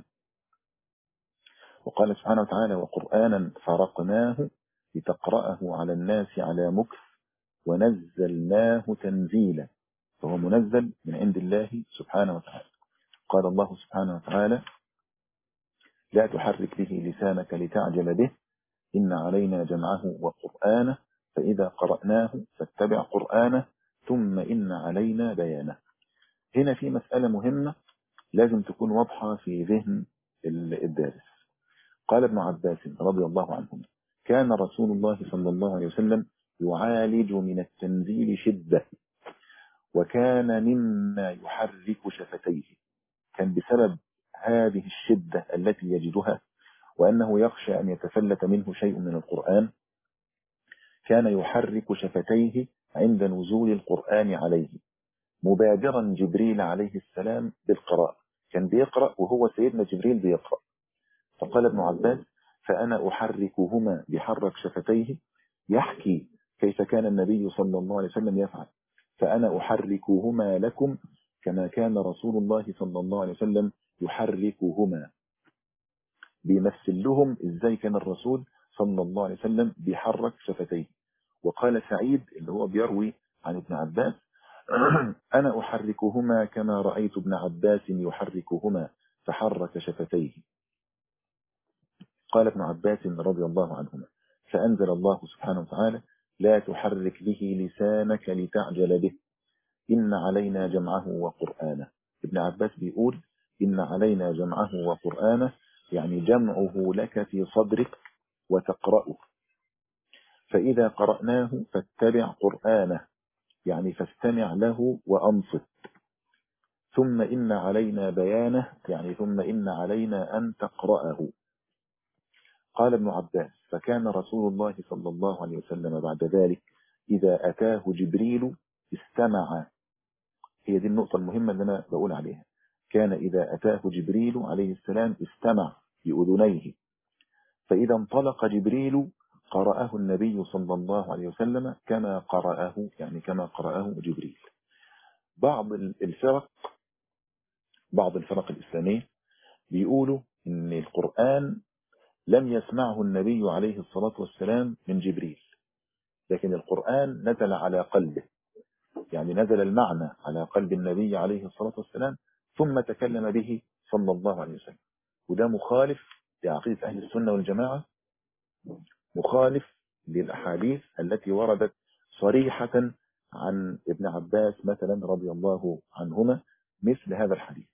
وقال سبحانه وتعالى: وقرآنا فرقناه لتقرأه على الناس على مكث ونزلناه تنزيلا. فهو منزل من عند الله سبحانه وتعالى. قال الله سبحانه وتعالى: لا تحرك به لسانك لتعجل به، إن علينا جمعه وقرآنه، فإذا قرأناه فاتبع قرآنه، ثم إن علينا بيانه. هنا في مسألة مهمة لازم تكون واضحة في ذهن الدارس. قال ابن عباس رضي الله عنهما: كان رسول الله صلى الله عليه وسلم يعالج من التنزيل شدة، وكان مما يحرك شفتيه. كان بسبب هذه الشدة التي يجدها، وأنه يخشى أن يتفلت منه شيء من القرآن، كان يحرك شفتيه عند نزول القرآن عليه، مبادرا جبريل عليه السلام بالقراءة. كان بيقرأ وهو سيدنا جبريل بيقرأ. فقال ابن عباس: فأنا أحركهما بحرك شفتيه، يحكي كيف كان النبي صلى الله عليه وسلم يفعل. فأنا أحركهما لكم كما كان رسول الله صلى الله عليه وسلم يحركهما. بيمثل لهم إزاي كان الرسول صلى الله عليه وسلم بيحرك شفتيه. وقال سعيد اللي هو بيروي عن ابن عباس: أنا أحركهما كما رأيت ابن عباس يحركهما، فحرك شفتيه. قال ابن عباس رضي الله عنهما: فأنزل الله سبحانه وتعالى: لا تحرك به لسانك لتعجل به، إن علينا جمعه وقرآنه. ابن عباس بيقول: إن علينا جمعه وقرآنه، يعني جمعه لك في صدرك وتقرأه، فإذا قرأناه فاتبع قرآنه، يعني فاستمع له وأنصت، ثم إن علينا بيانه، يعني ثم إن علينا أن تقرأه. قال ابن عباس: فكان رسول الله صلى الله عليه وسلم بعد ذلك إذا أتاه جبريل استمع. هي دي النقطة المهمة اللي أنا بقول عليها. كان إذا أتاه جبريل عليه السلام استمع بأذنيه، فإذا انطلق جبريل قرأه النبي صلى الله عليه وسلم كما قرأه، يعني كما قرأه جبريل. بعض الفرق بعض الفرق الإسلامية بيقولوا إن القرآن لم يسمعه النبي عليه الصلاة والسلام من جبريل، لكن القرآن نزل على قلبه، يعني نزل المعنى على قلب النبي عليه الصلاة والسلام ثم تكلم به صلى الله عليه وسلم. وده مخالف لعقيدة أهل السنة والجماعة، مخالف للأحاديث التي وردت صريحة عن ابن عباس مثلا رضي الله عنهما، مثل هذا الحديث: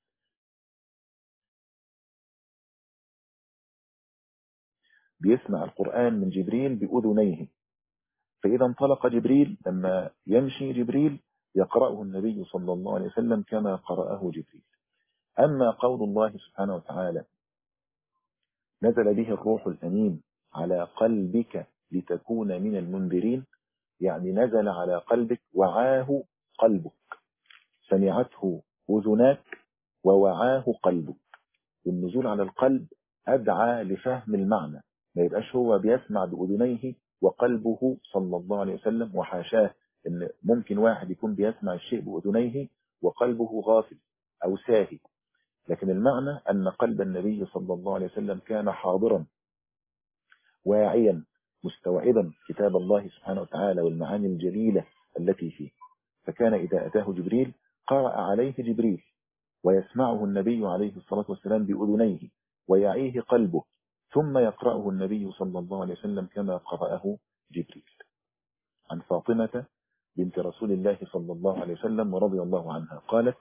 بيسمع القرآن من جبريل بأذنيه، فإذا انطلق جبريل، لما يمشي جبريل يقرأه النبي صلى الله عليه وسلم كما قرأه جبريل. أما قول الله سبحانه وتعالى: نزل به الروح الأمين على قلبك لتكون من المنذرين، يعني نزل على قلبك، وعاه قلبك، سمعته أذناك ووعاه قلبك. والنزول على القلب أدعى لفهم المعنى، ما يبقاش هو بيسمع بأذنيه وقلبه صلى الله عليه وسلم، وحاشاه إن ممكن واحد يكون بيسمع الشيء بأذنيه وقلبه غافل أو ساهي، لكن المعنى أن قلب النبي صلى الله عليه وسلم كان حاضرا واعيا مستوعبا كتاب الله سبحانه وتعالى والمعاني الجليلة التي فيه. فكان إذا أتاه جبريل قرأ عليه جبريل، ويسمعه النبي عليه الصلاة والسلام بأذنيه ويعيه قلبه، ثم يقرأه النبي صلى الله عليه وسلم كما قرأه جبريل. عن فاطمة بنت رسول الله صلى الله عليه وسلم ورضي الله عنها قالت: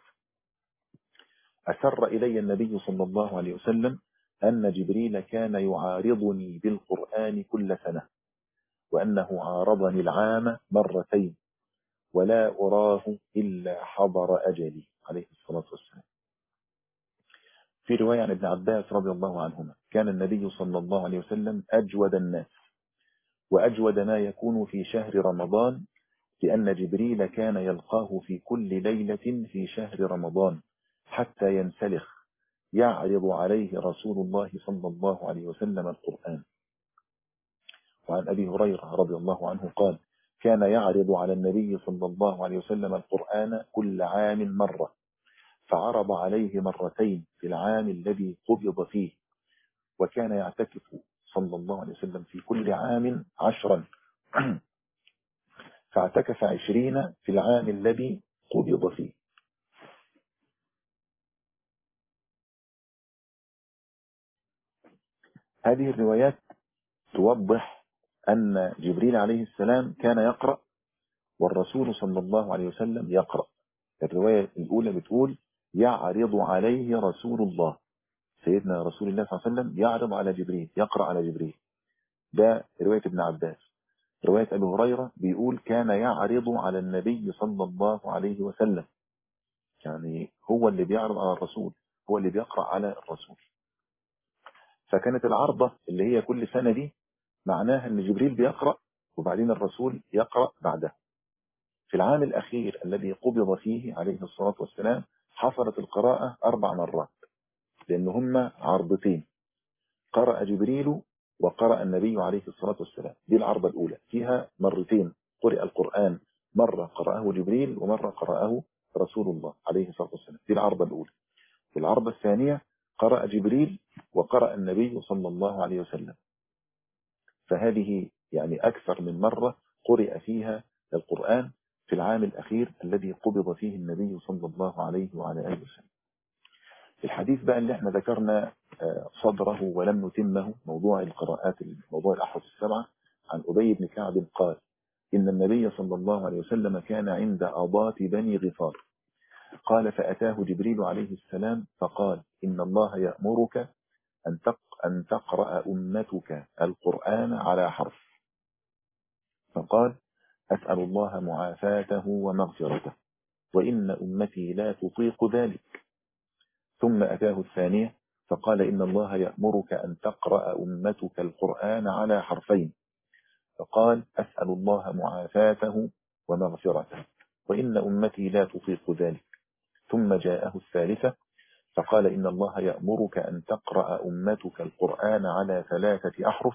أسر إلي النبي صلى الله عليه وسلم أن جبريل كان يعارضني بالقرآن كل سنة، وأنه عارضني العام مرتين، ولا أراه إلا حضر أجلي عليه الصلاة والسلام. في رواية عن ابن عباس رضي الله عنهما كان النبي صلى الله عليه وسلم أجود الناس، وأجود ما يكون في شهر رمضان، لأن جبريل كان يلقاه في كل ليلة في شهر رمضان حتى ينسلخ، يعرض عليه رسول الله صلى الله عليه وسلم القرآن. وعن أبي هريرة رضي الله عنه قال كان يعرض على النبي صلى الله عليه وسلم القرآن كل عام مرة، فعرض عليه مرتين في العام الذي قبض فيه، وكان يعتكف صلى الله عليه وسلم في كل عام عشرا فاعتكف عشرين في العام الذي قبض فيه. هذه الروايات توضح أن جبريل عليه السلام كان يقرأ والرسول صلى الله عليه وسلم يقرأ. الرواية الأولى بتقول يعرض عليه رسول الله، سيدنا رسول الله صلى الله عليه وسلم يعرض على جبريل، يقرأ على جبريل. ده رواية ابن عباس. رواية أبي هريرة بيقول كان يعرض على النبي صلى الله عليه وسلم، يعني هو اللي بيعرض على الرسول، هو اللي بيقرأ على الرسول. فكانت العرضة اللي هي كل سنة دي معناها أن جبريل بيقرأ وبعدين الرسول يقرأ بعده. في العام الأخير الذي قبض فيه عليه الصلاة والسلام حصلت القراءة أربع مرات، لأن هم عرضتين، قرأ جبريل وقرأ النبي عليه الصلاة والسلام. دي العرضة الأولى فيها مرتين قرأ القرآن، مرة قرأه جبريل ومرة قرأه رسول الله عليه الصلاة والسلام. دي العرضة الأولى. والعرضة الثانية قرأ جبريل وقرأ النبي صلى الله عليه وسلم. فهذه يعني أكثر من مرة قرأ فيها القرآن في العام الأخير الذي قبض فيه النبي صلى الله عليه وعلى آله وسلم. الحديث بقى اللي احنا ذكرنا صدره ولم نتمه، موضوع القراءات، موضوع الأحرف السبعة، عن أبي بن كعب قال إن النبي صلى الله عليه وسلم كان عند أضاة بني غفار، قال فأتاه جبريل عليه السلام فقال إن الله يأمرك أن أن تقرأ أمتك القرآن على حرف. فقال أسأل الله معافاته ومغفرته وإن أمتي لا تطيق ذلك. ثم أتاه الثانية فقال إن الله يأمرك أن تقرأ أمتك القرآن على حرفين. فقال أسأل الله معافاته ومغفرته وإن أمتي لا تطيق ذلك. ثم جاءه الثالثة فقال إن الله يأمرك أن تقرأ أمتك القرآن على ثلاثة أحرف.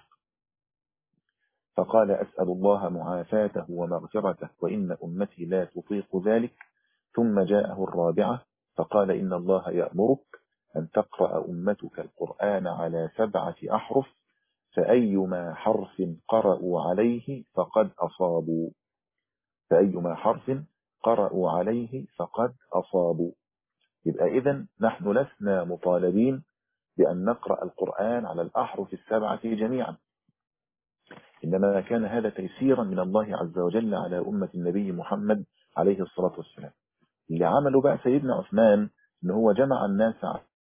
فقال أسأل الله معافاته ومغفرته وإن أمتي لا تطيق ذلك. ثم جاءه الرابعة فقال إن الله يأمرك أن تقرأ أمتك القرآن على سبعة أحرف، فأيما حرف قرأوا عليه فقد أصابوا. فأيما حرف قرأوا عليه فقد أصابوا. يبقى إذن نحن لسنا مطالبين بأن نقرأ القرآن على الأحرف السبعة جميعا، إنما كان هذا تيسيرا من الله عز وجل على أمة النبي محمد عليه الصلاة والسلام. اللي عمله بقى سيدنا عثمان إن هو جمع الناس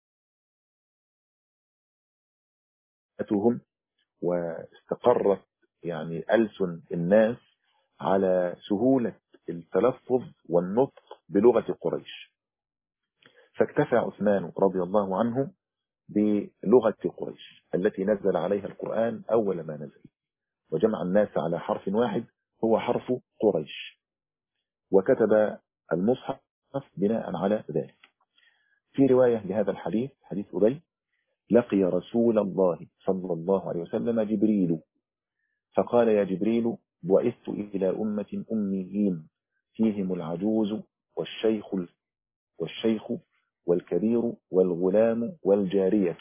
عتهم واستقرت يعني ألسن الناس على سهولة التلفظ والنطق بلغة قريش، فاكتفى عثمان رضي الله عنه بلغة قريش التي نزل عليها القرآن أول ما نزل، وجمع الناس على حرف واحد هو حرف قريش، وكتب المصحف بناء على ذلك. في رواية لهذا الحديث، حديث أبي، لقي رسول الله صلى الله عليه وسلم جبريل فقال يا جبريل بعثت إلى أمة أميين فيهم العجوز والشيخ والشيخ والكبير والغلام والجارية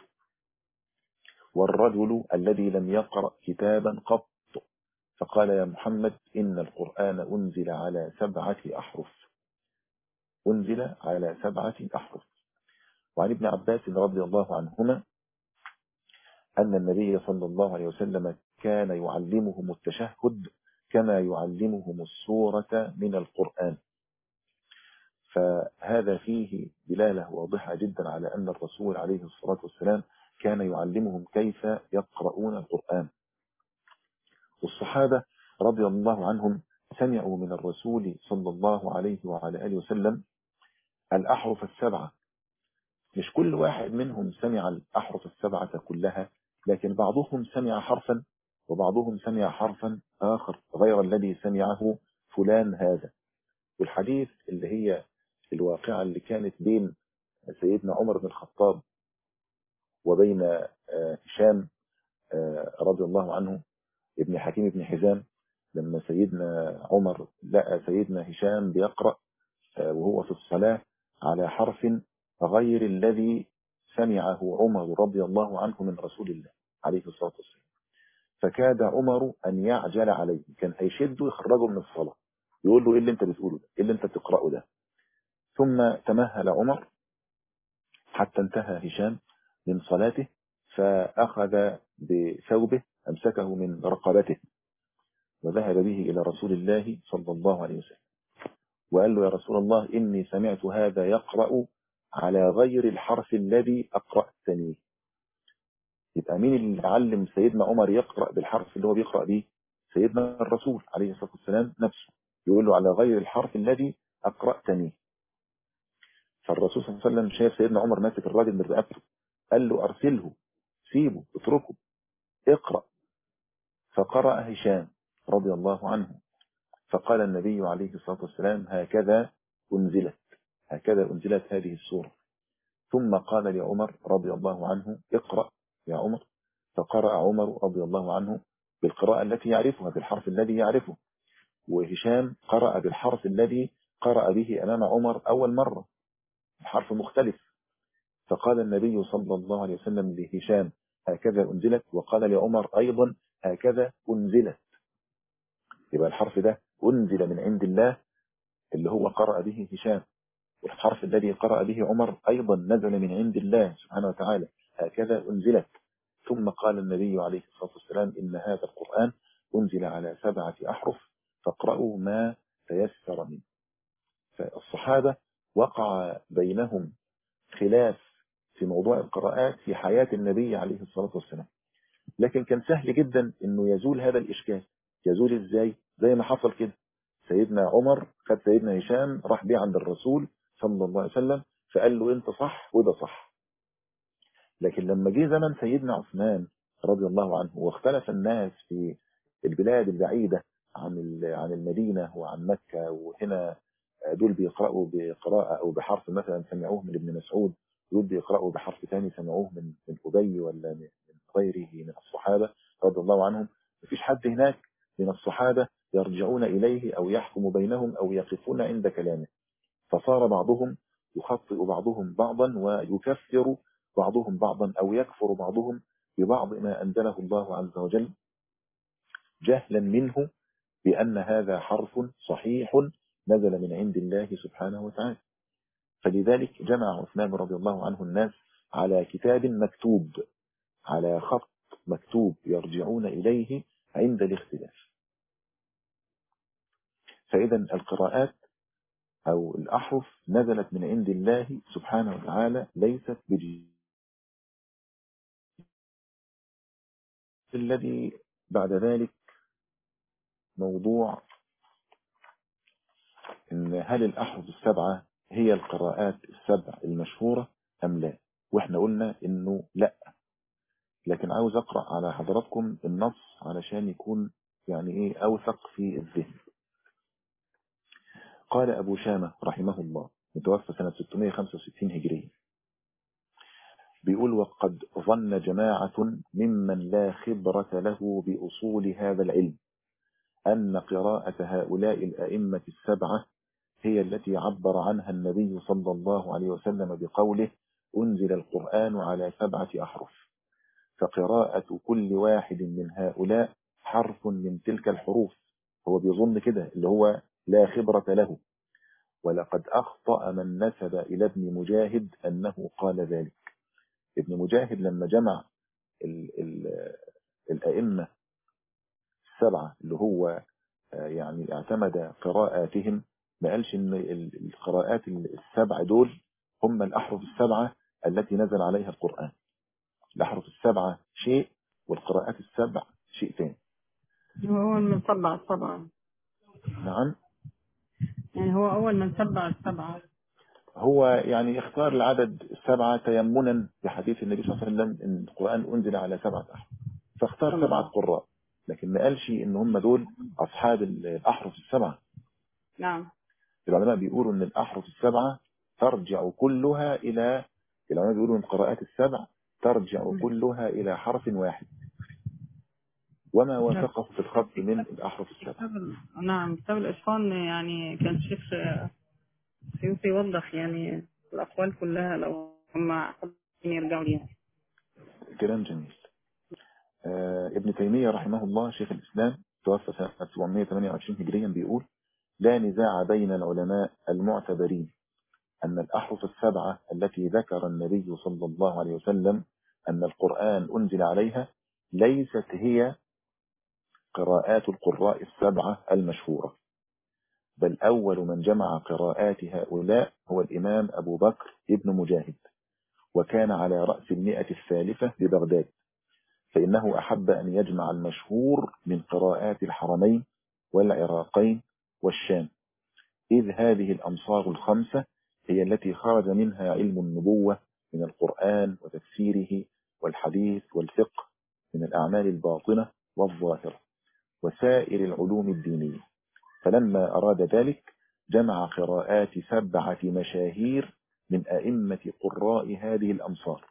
والرجل الذي لم يقرأ كتابا قط. فقال يا محمد إن القرآن أنزل على سبعة أحرف، أنزل على سبعة أحرف. وعن ابن عباس رضي الله عنهما أن النبي صلى الله عليه وسلم كان يعلمهم التشهد كما يعلمهم السورة من القرآن. فهذا فيه دلالة واضحة جدا على أن الرسول عليه الصلاة والسلام كان يعلمهم كيف يقرؤون القرآن. والصحابة رضي الله عنهم سمعوا من الرسول صلى الله عليه وعلى آله وسلم الأحرف السبعة. مش كل واحد منهم سمع الأحرف السبعة كلها، لكن بعضهم سمع حرفا وبعضهم سمع حرفا آخر غير الذي سمعه فلان هذا. والحديث اللي هي الواقعة اللي كانت بين سيدنا عمر بن الخطاب وبين هشام رضي الله عنه ابن حكيم بن حزام، لما سيدنا عمر لقى سيدنا هشام بيقرأ وهو في الصلاة على حرف غير الذي سمعه عمر رضي الله عنه من رسول الله عليه الصلاة والسلام، فكاد عمر أن يعجل عليه، كان هيشده يخرجه من الصلاة، يقول له إيه اللي أنت بتقوله ده، إيه اللي أنت بتقرأه ده. ثم تمهل عمر حتى انتهى هشام من صلاته، فأخذ بثوبه أمسكه من رقبته وذهب به إلى رسول الله صلى الله عليه وسلم وقال له: يا رسول الله، إني سمعت هذا يقرأ على غير الحرف الذي أقرأتني. يبقى مين اللي علم سيدنا عمر يقرأ بالحرف اللي هو بيقرأ به؟ سيدنا الرسول عليه الصلاة والسلام نفسه، يقول له على غير الحرف الذي أقرأتني. فالرسول صلى الله عليه وسلم شاف سيدنا عمر ماسك الراجل من رقبته، قال له: أرسله، سيبه، اتركه، اقرأ. فقرأ هشام رضي الله عنه، فقال النبي عليه الصلاة والسلام: هكذا أنزلت هكذا أنزلت هذه السورة. ثم قال لعمر رضي الله عنه: اقرأ يا عمر. فقرأ عمر رضي الله عنه بالقراءة التي يعرفها، بالحرف الذي يعرفه، وهشام قرأ بالحرف الذي قرأ به أمام عمر أول مرة، الحرف مختلف. فقال النبي صلى الله عليه وسلم لهشام: هكذا أنزلت، وقال لعمر أيضا: هكذا أنزلت. يبقى الحرف ده أنزل من عند الله اللي هو قرأ به هشام، والحرف الذي قرأ به عمر أيضا نزل من عند الله سبحانه وتعالى، هكذا أنزلت. ثم قال النبي عليه الصلاة والسلام: إن هذا القرآن أنزل على سبعة أحرف فاقرأوا ما تيسر منه. فالصحابة وقع بينهم خلاف في موضوع القراءات في حياة النبي عليه الصلاة والسلام، لكن كان سهل جدا انه يزول هذا الاشكال. يزول ازاي؟ زي ما حصل كده، سيدنا عمر خد سيدنا هشام راح بيه عند الرسول صلى الله عليه وسلم، فقال له: انت صح وده صح. لكن لما جه زمن سيدنا عثمان رضي الله عنه واختلف الناس في البلاد البعيدة عن عن المدينة وعن مكة، وهنا دول بيقرأوا بقراءة أو بحرف مثلا سمعوه من ابن مسعود، دول بيقرأوا بحرف ثاني سمعوه من من أبي ولا من غيره من الصحابة رضي الله عنهم. مفيش حد هناك من الصحابة يرجعون إليه أو يحكم بينهم أو يقفون عند كلامه، فصار بعضهم يخطئ بعضهم بعضا ويكفر بعضهم بعضا أو يكفر بعضهم ببعض ما أنزله الله عز وجل، جهلا منه بأن هذا حرف صحيح نزل من عند الله سبحانه وتعالى. فلذلك جمع عثمان رضي الله عنه الناس على كتاب مكتوب، على خط مكتوب يرجعون إليه عند الاختلاف. فإذا القراءات أو الأحرف نزلت من عند الله سبحانه وتعالى، ليست بجي. الذي بعد ذلك موضوع إن هل الأحرف السبعة هي القراءات السبع المشهورة أم لا؟ وإحنا قلنا إنه لا، لكن عاوز أقرأ على حضراتكم النص علشان يكون يعني إيه أوثق في الذهن. قال أبو شامة رحمه الله متوفى سنة ستمائة وخمسة وستين هجرية، بيقول: وقد ظن جماعة ممن لا خبرة له بأصول هذا العلم أن قراءة هؤلاء الأئمة السبعة هي التي عبر عنها النبي صلى الله عليه وسلم بقوله: أنزل القرآن على سبعة أحرف، فقراءة كل واحد من هؤلاء حرف من تلك الحروف. هو بيظن كده اللي هو لا خبرة له. ولقد أخطأ من نسب إلى ابن مجاهد أنه قال ذلك. ابن مجاهد لما جمع ال ال الأئمة السبعة اللي هو يعني اعتمد قراءاتهم، ما قالش ان القراءات السبعة دول هم الأحرف السبعة التي نزل عليها القرآن. الأحرف السبعة شيء والقراءات السبع شيء ثاني. هو من طبع طبعا نعم. يعني هو أول من سبع السبعة. هو يعني اختار العدد السبعة تيمنا بحديث النبي صلى الله عليه وسلم ان القرآن انزل على سبعة احرف، فاختار سبعة الله. قراء، لكن ما قالش ان هم دول اصحاب الاحرف السبعة. نعم. العلماء بيقولوا ان الاحرف السبعة ترجع كلها الى، العلماء بيقولوا ان القراءات السبع ترجع مم. كلها الى حرف واحد وما ده وافقه في الخط من الاحرف السبعة. كتاب ال- نعم كتاب الإتقان، يعني كان الشيخ سيوطي يوضح يعني الأقوال كلها لو هم حابين يرجعوا ليها. كلام جميل. آه ابن تيمية رحمه الله شيخ الاسلام توفى سنة سبعمائة وثمانية وعشرين هجريا بيقول: لا نزاع بين العلماء المعتبرين أن الأحرف السبعة التي ذكر النبي صلى الله عليه وسلم أن القرآن أنزل عليها ليست هي قراءات القراء السبعة المشهورة، بل أول من جمع قراءات هؤلاء هو الإمام أبو بكر ابن مجاهد، وكان على رأس المئة الثالثة ببغداد، فإنه أحب أن يجمع المشهور من قراءات الحرمين والعراقين والشام، إذ هذه الأمصار الخمسة هي التي خرج منها علم النبوة من القرآن وتفسيره والحديث والفقه من الأعمال الباطنة والظاهرة وسائر العلوم الدينية. فلما أراد ذلك جمع قراءات سبعة مشاهير من أئمة قراء هذه الأمصار،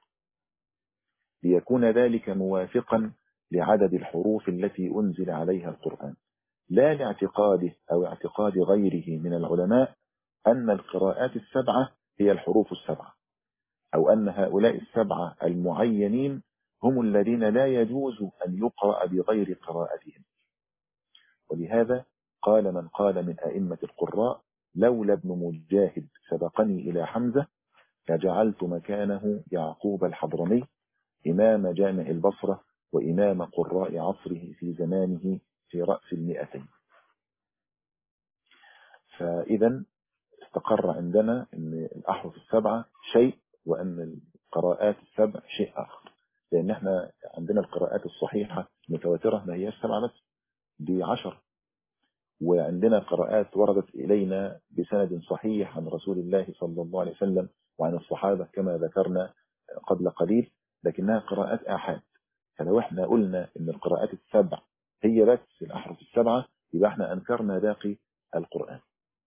ليكون ذلك موافقا لعدد الحروف التي أنزل عليها القرآن، لا لاعتقاده أو اعتقاد غيره من العلماء أن القراءات السبعة هي الحروف السبعة، أو أن هؤلاء السبعة المعينين هم الذين لا يجوز أن يقرأ بغير قراءتهم. ولهذا قال من قال من أئمة القراء: لولا ابن مجاهد سبقني إلى حمزة لجعلت مكانه يعقوب الحضرمي إمام جامع البصرة وإمام قراء عصره في زمانه في رأس المئتين. فإذا استقر عندنا أن الأحرف السبعة شيء، وأن القراءات السبع شيء آخر، لأن احنا عندنا القراءات الصحيحة متواترة ما هي السبعة بس، دي عشر، وعندنا قراءات وردت إلينا بسند صحيح عن رسول الله صلى الله عليه وسلم وعن الصحابة كما ذكرنا قبل قليل، لكنها قراءات آحاد. فلو احنا قلنا ان القراءات السبع هي بس الأحرف السبعة يبقى احنا أنكرنا باقي القرآن.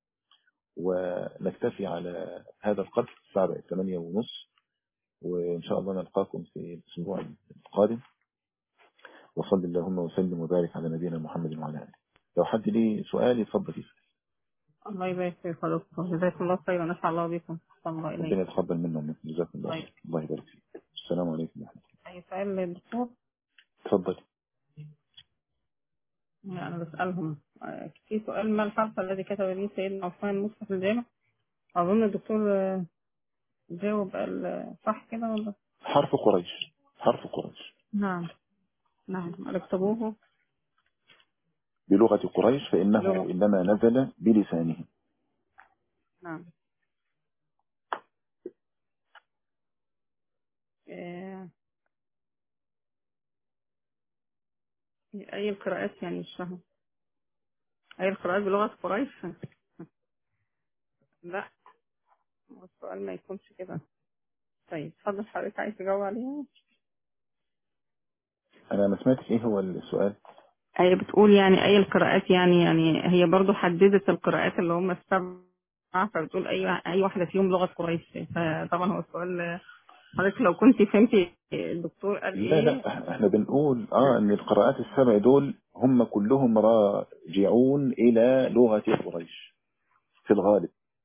ونكتفي على هذا القدر، الساعة بقت ثمانية ونص، وإن شاء الله نلقاكم في الأسبوع القادم. وصل اللهم وسلم وبارك على نبينا محمد وعلى آله. لو حد ليه سؤال يتفضل يسأل. الله يبارك فيك خلاص، جزاكم الله خيرا، نسأل الله بكم. صلى الله إليه. ربنا يتقبل منا ومنكم، جزاكم الله طيب. خير. الله يبارك فيك. السلام عليكم ورحمة الله. أي سؤال للدكتور؟ تفضل. يعني أنا بسألهم آه، في سؤال: ما الحرف الذي كتب به سيدنا عثمان مصحف الجامع؟ أظن الدكتور آه، جاوب قال آه، صح كده ولا؟ حرف قريش، حرف قريش نعم. نعم اكتبوه بلغة قريش، فإنه بلغة. إنما نزل بلسانهم. نعم. آه، أي القراءات يعني مش فاهمة. أي القراءات بلغة قريش؟ لا، هو السؤال ما يكونش كده. طيب اتفضل حضرتك، عايز تجاوب عليها؟ أنا ما سمعتش إيه هو السؤال. هي بتقول يعني أي القراءات، يعني يعني هي برضو حددت القراءات اللي هم السبعة، فبتقول أي أي واحدة فيهم لغة قريش. فطبعا هو السؤال حضرتك لو كنت فهمتي الدكتور قال لا لا، إيه. إح- احنا بنقول اه ان القراءات السبع دول هم كلهم راجعون الى لغة قريش في الغالب.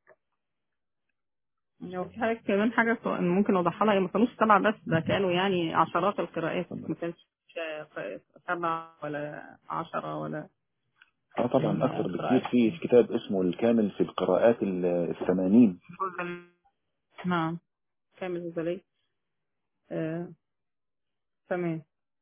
لو في حاجة كمان حاجة ممكن أوضحها لها، هي ما كانوش سبعة بس، ده كانوا يعني عشرات القراءات، اتفضل. ما كانش سبعة ولا عشرة ولا اه طبعا يعني اكثر بكتير، قراءات. في كتاب اسمه الكامل في القراءات ال- الثمانين. نعم كامل الزلي. آه. تمام.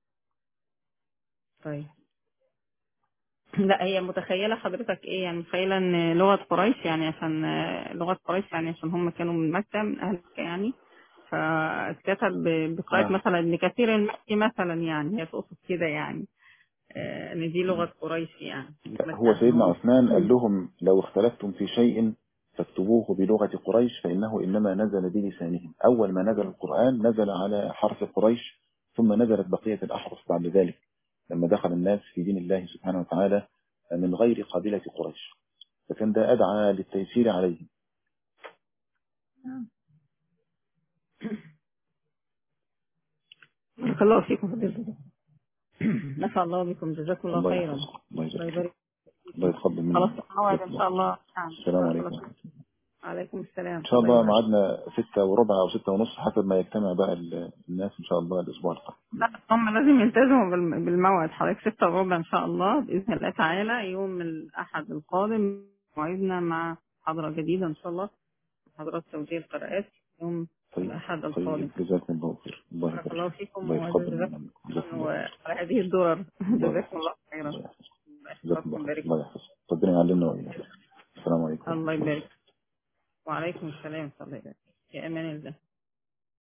طيب. لا هي متخيلة حضرتك ايه، يعني متخيلة ان لغة قريش يعني عشان آه، لغة قريش يعني عشان هم كانوا من مكة، من اهل مكة يعني، فاتكتب ب- بقراءة اه مثلا ابن كثير المكي مثلا، يعني هي تقصد كده يعني. آه، ان دي لغة قريش يعني. لا، بس هو سيدنا احنا عثمان قال لهم لو اختلفتم في شيء فاكتبوه بلغة قريش فإنه إنما نزل بلسانهم. أول ما نزل القرآن نزل على حرف قريش، ثم نزلت بقية الأحرف بعد ذلك لما دخل الناس في دين الله سبحانه وتعالى من غير قبيلة قريش، فكان ده أدعى للتيسير عليهم. بارك الله فيكم فضيلة الدكتور. نفع الله بكم، جزاكم الله الله خيرا. يحفظكم، الله الله يبارك فيكم، يبارك الله فيكم. يتقبل خلاص منا. موعد جزاك ان الله شاء خير. الله. نعم. السلام بارك الله عليكم. فيكم. عليكم السلام. إن شاء الله الله يبارك. ميعادنا ستة وربع أو ستة ونص حسب ما يجتمع بقى ال- الناس إن شاء الله الأسبوع القادم. لا، هم لازم يلتزموا بالم- بالموعد. حضرتك ستة وربع ان شاء الله باذن الله تعالى يوم الاحد القادم موعدنا مع محاضرة جديدة ان شاء الله، محاضرات توجيه القراءات يوم طيب الاحد طيب، القادم. جزاكم الله خير، الله بارك يبارك الله فيكم، فيكم الله يتقبل وجزاكم منا منكم، جزاكم الله الله خير. وعلى هذه الدرر. الله جزاكم يحفظكم، الله خيرا. الله يحفظكم، الله جزاكم الله يحفظكم. خير، بارك. الله يحفظكم. ربنا يعلمنا وإياكم. السلام عليكم ورحمة الله الله. يبارك. وعليكم السلام ورحمة الله وبركاته. في امان الله.